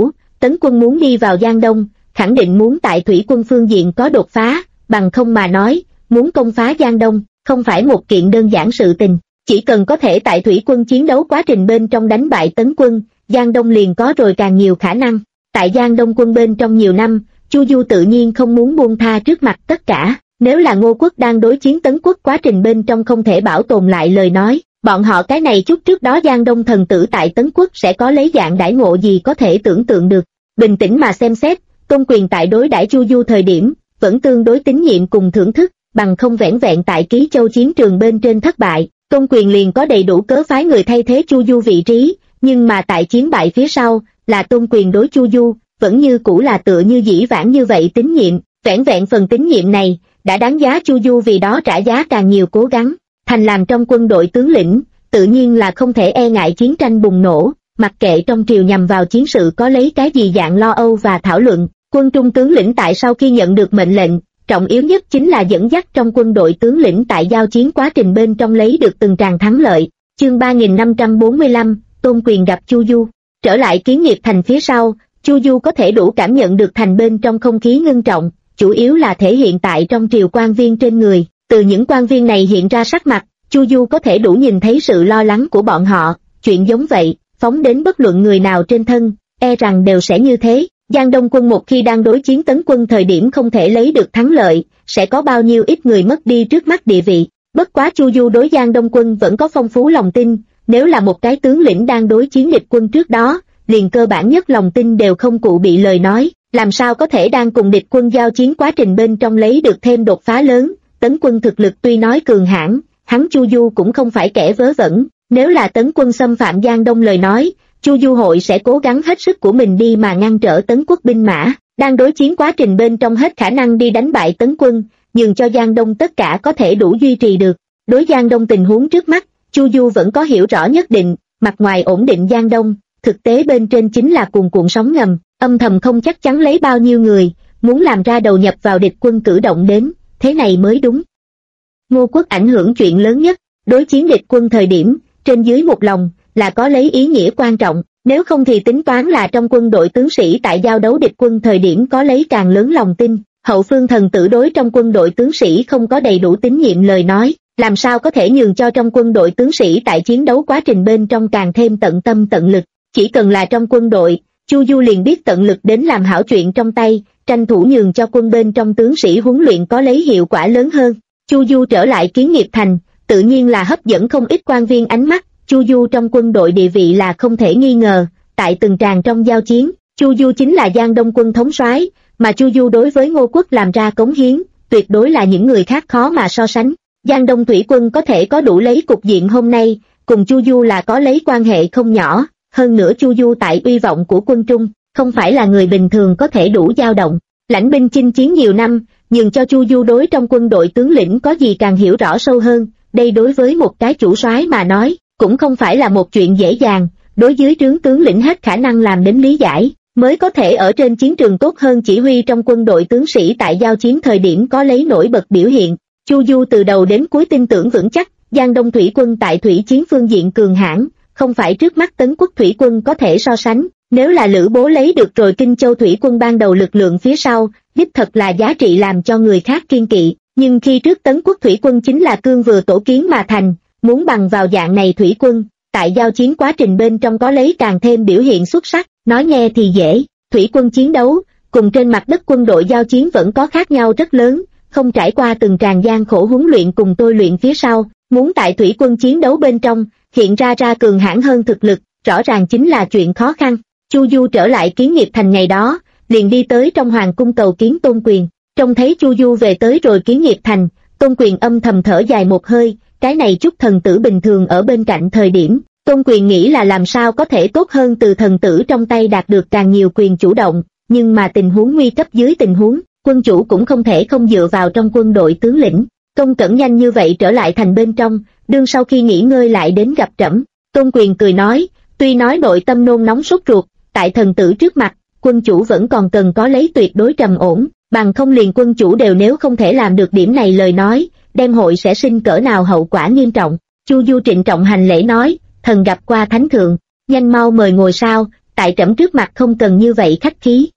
Speaker 1: Tấn quân muốn đi vào Giang Đông, khẳng định muốn tại thủy quân phương diện có đột phá, bằng không mà nói, muốn công phá Giang Đông, không phải một kiện đơn giản sự tình. Chỉ cần có thể tại thủy quân chiến đấu quá trình bên trong đánh bại Tấn quân, Giang Đông liền có rồi càng nhiều khả năng. Tại Giang Đông quân bên trong nhiều năm, Chu Du tự nhiên không muốn buông tha trước mặt tất cả. Nếu là Ngô quốc đang đối chiến Tấn quốc quá trình bên trong không thể bảo tồn lại lời nói, bọn họ cái này chút trước đó Giang Đông thần tử tại Tấn quốc sẽ có lấy dạng đãi ngộ gì có thể tưởng tượng được. Bình tĩnh mà xem xét, Tôn Quyền tại đối đãi Chu Du thời điểm, vẫn tương đối tín nhiệm cùng thưởng thức, bằng không vẻn vẹn tại Ký Châu chiến trường bên trên thất bại, Tôn Quyền liền có đầy đủ cớ phái người thay thế Chu Du vị trí, nhưng mà tại chiến bại phía sau, là Tôn Quyền đối Chu Du, vẫn như cũ là tựa như dĩ vãng như vậy tín nhiệm, vẻn vẹn phần tín nhiệm này, đã đáng giá Chu Du vì đó trả giá càng nhiều cố gắng. Thành làm trong quân đội tướng lĩnh, tự nhiên là không thể e ngại chiến tranh bùng nổ, mặc kệ trong triều nhằm vào chiến sự có lấy cái gì dạng lo âu và thảo luận. Quân trung tướng lĩnh tại sau khi nhận được mệnh lệnh, trọng yếu nhất chính là dẫn dắt trong quân đội tướng lĩnh tại giao chiến quá trình bên trong lấy được từng tràng thắng lợi. Chương 3545, Tôn Quyền gặp Chu Du. Trở lại Kiến Nghiệp Thành phía sau, Chu Du có thể đủ cảm nhận được thành bên trong không khí ngưng trọng, chủ yếu là thể hiện tại trong triều quan viên trên người. Từ những quan viên này hiện ra sắc mặt, Chu Du có thể đủ nhìn thấy sự lo lắng của bọn họ. Chuyện giống vậy, phóng đến bất luận người nào trên thân, e rằng đều sẽ như thế. Giang Đông quân một khi đang đối chiến Tấn quân thời điểm không thể lấy được thắng lợi, sẽ có bao nhiêu ít người mất đi trước mắt địa vị. Bất quá Chu Du đối Giang Đông quân vẫn có phong phú lòng tin, nếu là một cái tướng lĩnh đang đối chiến địch quân trước đó, liền cơ bản nhất lòng tin đều không cụ bị lời nói, làm sao có thể đang cùng địch quân giao chiến quá trình bên trong lấy được thêm đột phá lớn. Tấn quân thực lực tuy nói cường hãn, hắn Chu Du cũng không phải kẻ vớ vẩn, nếu là Tấn quân xâm phạm Giang Đông lời nói, Chu Du hội sẽ cố gắng hết sức của mình đi mà ngăn trở Tấn quốc binh mã, đang đối chiến quá trình bên trong hết khả năng đi đánh bại Tấn quân, nhường cho Giang Đông tất cả có thể đủ duy trì được. Đối Giang Đông tình huống trước mắt, Chu Du vẫn có hiểu rõ nhất định, mặt ngoài ổn định Giang Đông, thực tế bên trên chính là cuồn cuộn sóng ngầm, âm thầm không chắc chắn lấy bao nhiêu người, muốn làm ra đầu nhập vào địch quân cử động đến, thế này mới đúng. Ngô quốc ảnh hưởng chuyện lớn nhất, đối chiến địch quân thời điểm, trên dưới một lòng, là có lấy ý nghĩa quan trọng, nếu không thì tính toán là trong quân đội tướng sĩ tại giao đấu địch quân thời điểm có lấy càng lớn lòng tin, hậu phương thần tử đối trong quân đội tướng sĩ không có đầy đủ tín nhiệm lời nói, làm sao có thể nhường cho trong quân đội tướng sĩ tại chiến đấu quá trình bên trong càng thêm tận tâm tận lực. Chỉ cần là trong quân đội, Chu Du liền biết tận lực đến làm hảo chuyện trong tay, tranh thủ nhường cho quân bên trong tướng sĩ huấn luyện có lấy hiệu quả lớn hơn. Chu Du trở lại Kiến Nghiệp Thành, tự nhiên là hấp dẫn không ít quan viên ánh mắt. Chu Du trong quân đội địa vị là không thể nghi ngờ, tại từng tràng trong giao chiến, Chu Du chính là Giang Đông quân thống soái, mà Chu Du đối với Ngô quốc làm ra cống hiến, tuyệt đối là những người khác khó mà so sánh. Giang Đông thủy quân có thể có đủ lấy cục diện hôm nay, cùng Chu Du là có lấy quan hệ không nhỏ, hơn nữa Chu Du tại uy vọng của quân Trung, không phải là người bình thường có thể đủ dao động. Lãnh binh chinh chiến nhiều năm, nhường cho Chu Du đối trong quân đội tướng lĩnh có gì càng hiểu rõ sâu hơn, đây đối với một cái chủ soái mà nói, cũng không phải là một chuyện dễ dàng, đối dưới trướng tướng lĩnh hết khả năng làm đến lý giải, mới có thể ở trên chiến trường tốt hơn chỉ huy trong quân đội tướng sĩ tại giao chiến thời điểm có lấy nổi bật biểu hiện. Chu Du từ đầu đến cuối tin tưởng vững chắc, Giang Đông thủy quân tại thủy chiến phương diện cường hãn, không phải trước mắt Tấn quốc thủy quân có thể so sánh, nếu là Lữ Bố lấy được rồi Kinh Châu thủy quân ban đầu lực lượng phía sau, đích thật là giá trị làm cho người khác kiên kỵ, nhưng khi trước Tấn quốc thủy quân chính là cương vừa tổ kiến mà thành, muốn bằng vào dạng này thủy quân, tại giao chiến quá trình bên trong có lấy càng thêm biểu hiện xuất sắc, nói nghe thì dễ, thủy quân chiến đấu, cùng trên mặt đất quân đội giao chiến vẫn có khác nhau rất lớn, không trải qua từng tràng gian khổ huấn luyện cùng tôi luyện phía sau, muốn tại thủy quân chiến đấu bên trong, hiện ra cường hãn hơn thực lực, rõ ràng chính là chuyện khó khăn. Chu Du trở lại Kiến Nghiệp Thành ngày đó, liền đi tới trong hoàng cung cầu kiến Tôn Quyền, trông thấy Chu Du về tới rồi Kiến Nghiệp Thành, Tôn Quyền âm thầm thở dài một hơi, cái này chút thần tử bình thường ở bên cạnh thời điểm, Tôn Quyền nghĩ là làm sao có thể tốt hơn từ thần tử trong tay đạt được càng nhiều quyền chủ động, nhưng mà tình huống nguy cấp dưới tình huống, quân chủ cũng không thể không dựa vào trong quân đội tướng lĩnh. Công Cẩn nhanh như vậy trở lại thành bên trong, đương sau khi nghỉ ngơi lại đến gặp trẫm. Tôn Quyền cười nói, tuy nói nội tâm nôn nóng sốt ruột, tại thần tử trước mặt, quân chủ vẫn còn cần có lấy tuyệt đối trầm ổn, bằng không liền quân chủ đều nếu không thể làm được điểm này lời nói, đem hội sẽ sinh cỡ nào hậu quả nghiêm trọng. Chu Du trịnh trọng hành lễ nói, thần gặp qua thánh thượng, nhanh mau mời ngồi sao. tại trẫm trước mặt không cần như vậy khách khí.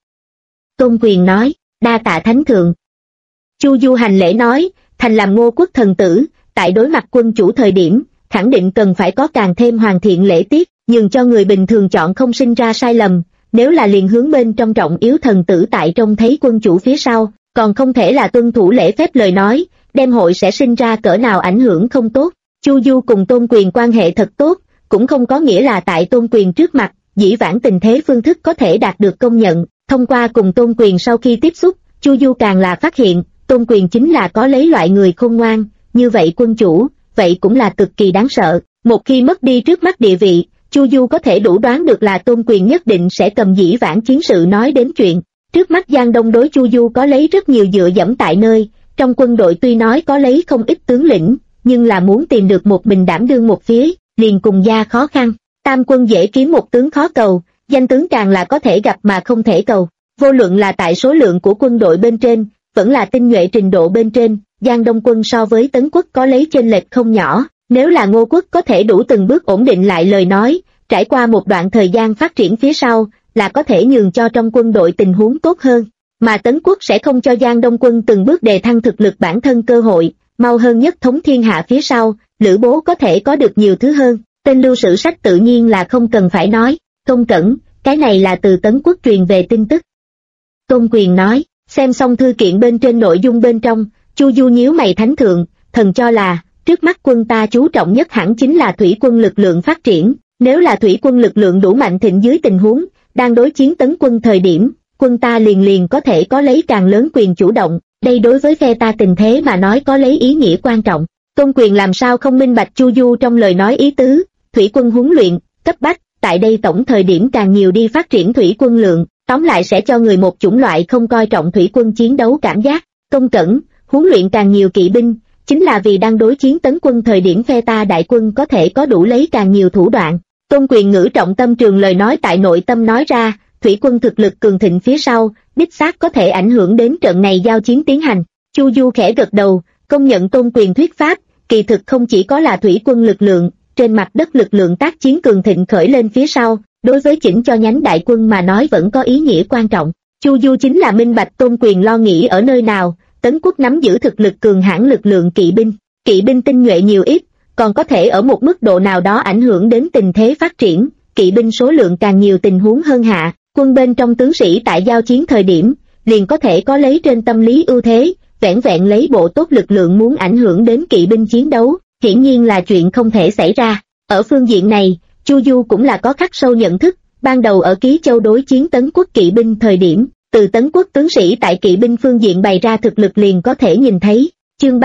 Speaker 1: Tôn Quyền nói, đa tạ thánh thượng. Chu Du hành lễ nói, thành làm Ngô quốc thần tử, tại đối mặt quân chủ thời điểm, khẳng định cần phải có càng thêm hoàn thiện lễ tiết, nhường cho người bình thường chọn không sinh ra sai lầm, nếu là liền hướng bên trong trọng yếu thần tử tại trông thấy quân chủ phía sau, còn không thể là tuân thủ lễ phép lời nói, đem hội sẽ sinh ra cỡ nào ảnh hưởng không tốt. Chu Du cùng Tôn Quyền quan hệ thật tốt, cũng không có nghĩa là tại Tôn Quyền trước mặt, dĩ vãng tình thế phương thức có thể đạt được công nhận. Thông qua cùng Tôn Quyền sau khi tiếp xúc, Chu Du càng là phát hiện, Tôn Quyền chính là có lấy loại người khôn ngoan, như vậy quân chủ, vậy cũng là cực kỳ đáng sợ. Một khi mất đi trước mắt địa vị, Chu Du có thể đủ đoán được là Tôn Quyền nhất định sẽ cầm dĩ vãng chiến sự nói đến chuyện. Trước mắt Giang Đông đối Chu Du có lấy rất nhiều dựa dẫm tại nơi, trong quân đội tuy nói có lấy không ít tướng lĩnh, nhưng là muốn tìm được một mình đảm đương một phía, liền cùng gia khó khăn. Tam quân dễ kiếm một tướng khó cầu, danh tướng càng là có thể gặp mà không thể cầu. Vô luận là tại số lượng của quân đội bên trên, vẫn là tinh nhuệ trình độ bên trên, Giang Đông quân so với Tấn quốc có lấy chênh lệch không nhỏ. Nếu là Ngô quốc có thể đủ từng bước ổn định lại lời nói, trải qua một đoạn thời gian phát triển phía sau, là có thể nhường cho trong quân đội tình huống tốt hơn. Mà Tấn quốc sẽ không cho Giang Đông quân từng bước đề thăng thực lực bản thân cơ hội, mau hơn nhất thống thiên hạ phía sau, Lữ Bố có thể có được nhiều thứ hơn. Tên lưu sử sách tự nhiên là không cần phải nói, Công Cẩn, cái này là từ Tấn quốc truyền về tin tức. Tôn Quyền nói, xem xong thư kiện bên trên nội dung bên trong, Chu Du nhíu mày thánh thượng, thần cho là, trước mắt quân ta chú trọng nhất hẳn chính là thủy quân lực lượng phát triển, nếu là thủy quân lực lượng đủ mạnh thịnh dưới tình huống, đang đối chiến Tấn quân thời điểm, quân ta liền có thể có lấy càng lớn quyền chủ động, đây đối với phe ta tình thế mà nói có lấy ý nghĩa quan trọng. Tôn Quyền làm sao không minh bạch Chu Du trong lời nói ý tứ, thủy quân huấn luyện, cấp bách, tại đây tổng thời điểm càng nhiều đi phát triển thủy quân lượng, tóm lại sẽ cho người một chủng loại không coi trọng thủy quân chiến đấu cảm giác. Công Cẩn, huấn luyện càng nhiều kỵ binh, chính là vì đang đối chiến Tấn quân thời điểm phe ta đại quân có thể có đủ lấy càng nhiều thủ đoạn. Tôn Quyền ngữ trọng tâm trường lời nói tại nội tâm nói ra, thủy quân thực lực cường thịnh phía sau, đích xác có thể ảnh hưởng đến trận này giao chiến tiến hành. Chu Du khẽ gật đầu, công nhận Tôn Quyền thuyết pháp, kỳ thực không chỉ có là thủy quân lực lượng, trên mặt đất lực lượng tác chiến cường thịnh khởi lên phía sau, đối với chỉnh cho nhánh đại quân mà nói vẫn có ý nghĩa quan trọng. Chu Du chính là minh bạch Tôn Quyền lo nghĩ ở nơi nào. Tấn quốc nắm giữ thực lực cường hãn lực lượng kỵ binh tinh nhuệ nhiều ít, còn có thể ở một mức độ nào đó ảnh hưởng đến tình thế phát triển, kỵ binh số lượng càng nhiều tình huống hơn hạ, quân bên trong tướng sĩ tại giao chiến thời điểm, liền có thể có lấy trên tâm lý ưu thế, vẻn vẹn lấy bộ tốt lực lượng muốn ảnh hưởng đến kỵ binh chiến đấu, hiển nhiên là chuyện không thể xảy ra. Ở phương diện này, Chu Du cũng là có khắc sâu nhận thức, ban đầu ở Ký Châu đối chiến Tấn quốc kỵ binh thời điểm, từ Tấn quốc tướng sĩ tại kỵ binh phương diện bày ra thực lực liền có thể nhìn thấy. Chương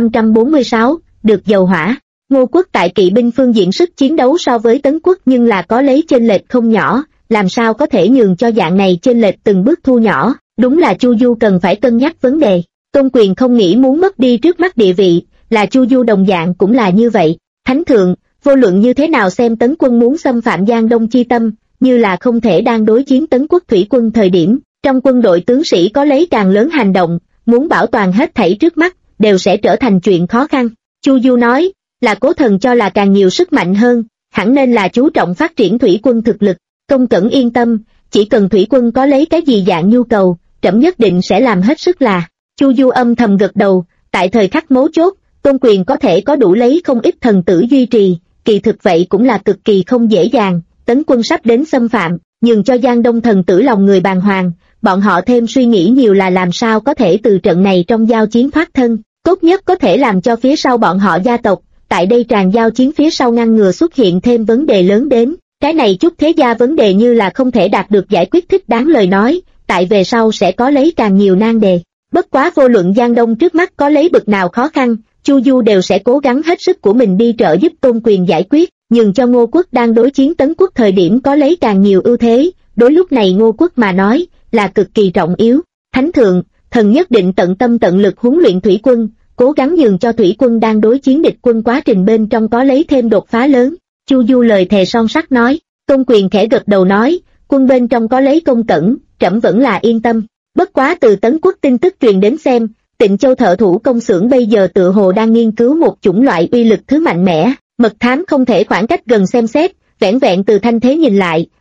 Speaker 1: 3546, được dầu hỏa. Ngô quốc tại kỵ binh phương diện sức chiến đấu so với Tấn quốc nhưng là có lấy chênh lệch không nhỏ, làm sao có thể nhường cho dạng này chênh lệch từng bước thu nhỏ, đúng là Chu Du cần phải cân nhắc vấn đề. Tôn Quyền không nghĩ muốn mất đi trước mắt địa vị, là Chu Du đồng dạng cũng là như vậy. Thánh thượng, vô luận như thế nào xem Tấn quân muốn xâm phạm Giang Đông chi tâm, như là không thể đang đối chiến Tấn quốc thủy quân thời điểm, trong quân đội tướng sĩ có lấy càng lớn hành động, muốn bảo toàn hết thảy trước mắt, đều sẽ trở thành chuyện khó khăn. Chu Du nói, là cố thần cho là càng nhiều sức mạnh hơn, hẳn nên là chú trọng phát triển thủy quân thực lực. Công Cẩn yên tâm, chỉ cần thủy quân có lấy cái gì dạng nhu cầu, trẫm nhất định sẽ làm hết sức là. Chu Du âm thầm gật đầu, tại thời khắc mấu chốt, Tôn Quyền có thể có đủ lấy không ít thần tử duy trì, kỳ thực vậy cũng là cực kỳ không dễ dàng. Tấn quân sắp đến xâm phạm, nhường cho Giang Đông thần tử lòng người bàng hoàng, bọn họ thêm suy nghĩ nhiều là làm sao có thể từ trận này trong giao chiến thoát thân, tốt nhất có thể làm cho phía sau bọn họ gia tộc, tại đây tràn giao chiến phía sau ngăn ngừa xuất hiện thêm vấn đề lớn đến, cái này chút thế gia vấn đề như là không thể đạt được giải quyết thích đáng lời nói, tại về sau sẽ có lấy càng nhiều nan đề. Bất quá vô luận Giang Đông trước mắt có lấy bực nào khó khăn, Chu Du đều sẽ cố gắng hết sức của mình đi trợ giúp Tôn Quyền giải quyết, nhường cho Ngô quốc đang đối chiến Tấn quốc thời điểm có lấy càng nhiều ưu thế, đối lúc này Ngô quốc mà nói, là cực kỳ trọng yếu. Thánh thượng, thần nhất định tận tâm tận lực huấn luyện thủy quân, cố gắng nhường cho thủy quân đang đối chiến địch quân quá trình bên trong có lấy thêm đột phá lớn. Chu Du lời thề son sắt nói. Tôn Quyền khẽ gật đầu nói, quân bên trong có lấy Công Cẩn, trẫm vẫn là yên tâm. Bất quá từ Tấn quốc tin tức truyền đến xem, Tịnh Châu thợ thủ công xưởng bây giờ tựa hồ đang nghiên cứu một chủng loại uy lực thứ mạnh mẽ, mật thám không thể khoảng cách gần xem xét, vẻn vẹn từ thanh thế nhìn lại,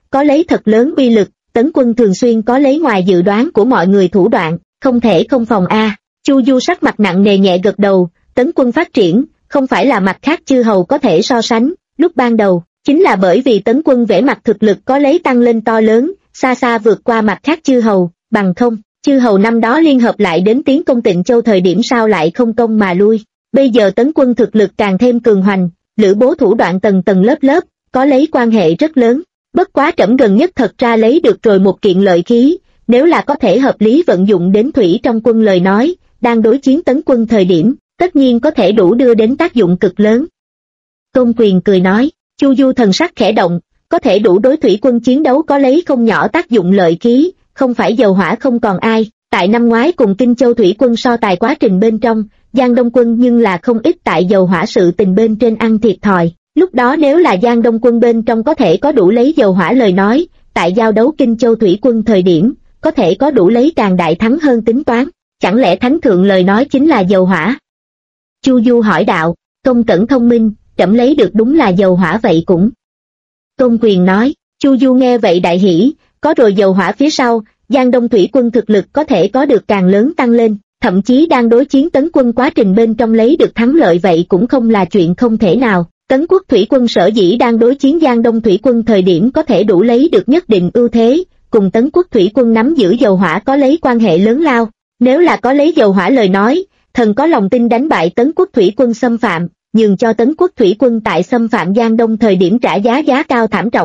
Speaker 1: có lấy thật lớn uy lực, Tấn quân thường xuyên có lấy ngoài dự đoán của mọi người thủ đoạn, không thể không phòng a. Chu Du sắc mặt nặng nề nhẹ gật đầu, Tấn quân phát triển, không phải là mặt khác chư hầu có thể so sánh, lúc ban đầu, chính là bởi vì Tấn quân vẻ mặt thực lực có lấy tăng lên to lớn, xa xa vượt qua mặt khác chư hầu, bằng không, chư hầu năm đó liên hợp lại đến tiến công Tịnh Châu thời điểm sao lại không công mà lui. Bây giờ Tấn quân thực lực càng thêm cường hoành, lữ bố thủ đoạn tầng tầng lớp lớp, có lấy quan hệ rất lớn. Bất quá trẫm gần nhất thật ra lấy được rồi một kiện lợi khí, nếu là có thể hợp lý vận dụng đến thủy trong quân lời nói, đang đối chiến Tấn quân thời điểm, tất nhiên có thể đủ đưa đến tác dụng cực lớn. Tôn Quyền cười nói, Chu Du thần sắc khẽ động, có thể đủ đối thủy quân chiến đấu có lấy không nhỏ tác dụng lợi khí, không phải dầu hỏa không còn ai. Tại năm ngoái cùng Kinh Châu thủy quân so tài quá trình bên trong, Giang Đông quân nhưng là không ít tại dầu hỏa sự tình bên trên ăn thiệt thòi. Lúc đó nếu là Giang Đông quân bên trong có thể có đủ lấy dầu hỏa lời nói, tại giao đấu Kinh Châu thủy quân thời điểm, có thể có đủ lấy càng đại thắng hơn tính toán. Chẳng lẽ thánh thượng lời nói chính là dầu hỏa? Chu Du hỏi đạo, công cẩn thông minh, trẫm lấy được đúng là dầu hỏa vậy cũng. Tôn Quyền nói, Chu Du nghe vậy đại hỉ, có rồi dầu hỏa phía sau, Giang Đông thủy quân thực lực có thể có được càng lớn tăng lên, thậm chí đang đối chiến Tấn quân quá trình bên trong lấy được thắng lợi vậy cũng không là chuyện không thể nào. Tấn quốc thủy quân sở dĩ đang đối chiến Giang Đông thủy quân thời điểm có thể đủ lấy được nhất định ưu thế, cùng Tấn quốc thủy quân nắm giữ dầu hỏa có lấy quan hệ lớn lao. Nếu là có lấy dầu hỏa lời nói, thần có lòng tin đánh bại Tấn quốc thủy quân xâm phạm, nhường cho Tấn quốc thủy quân tại xâm phạm Giang Đông thời điểm trả giá cao thảm trọng.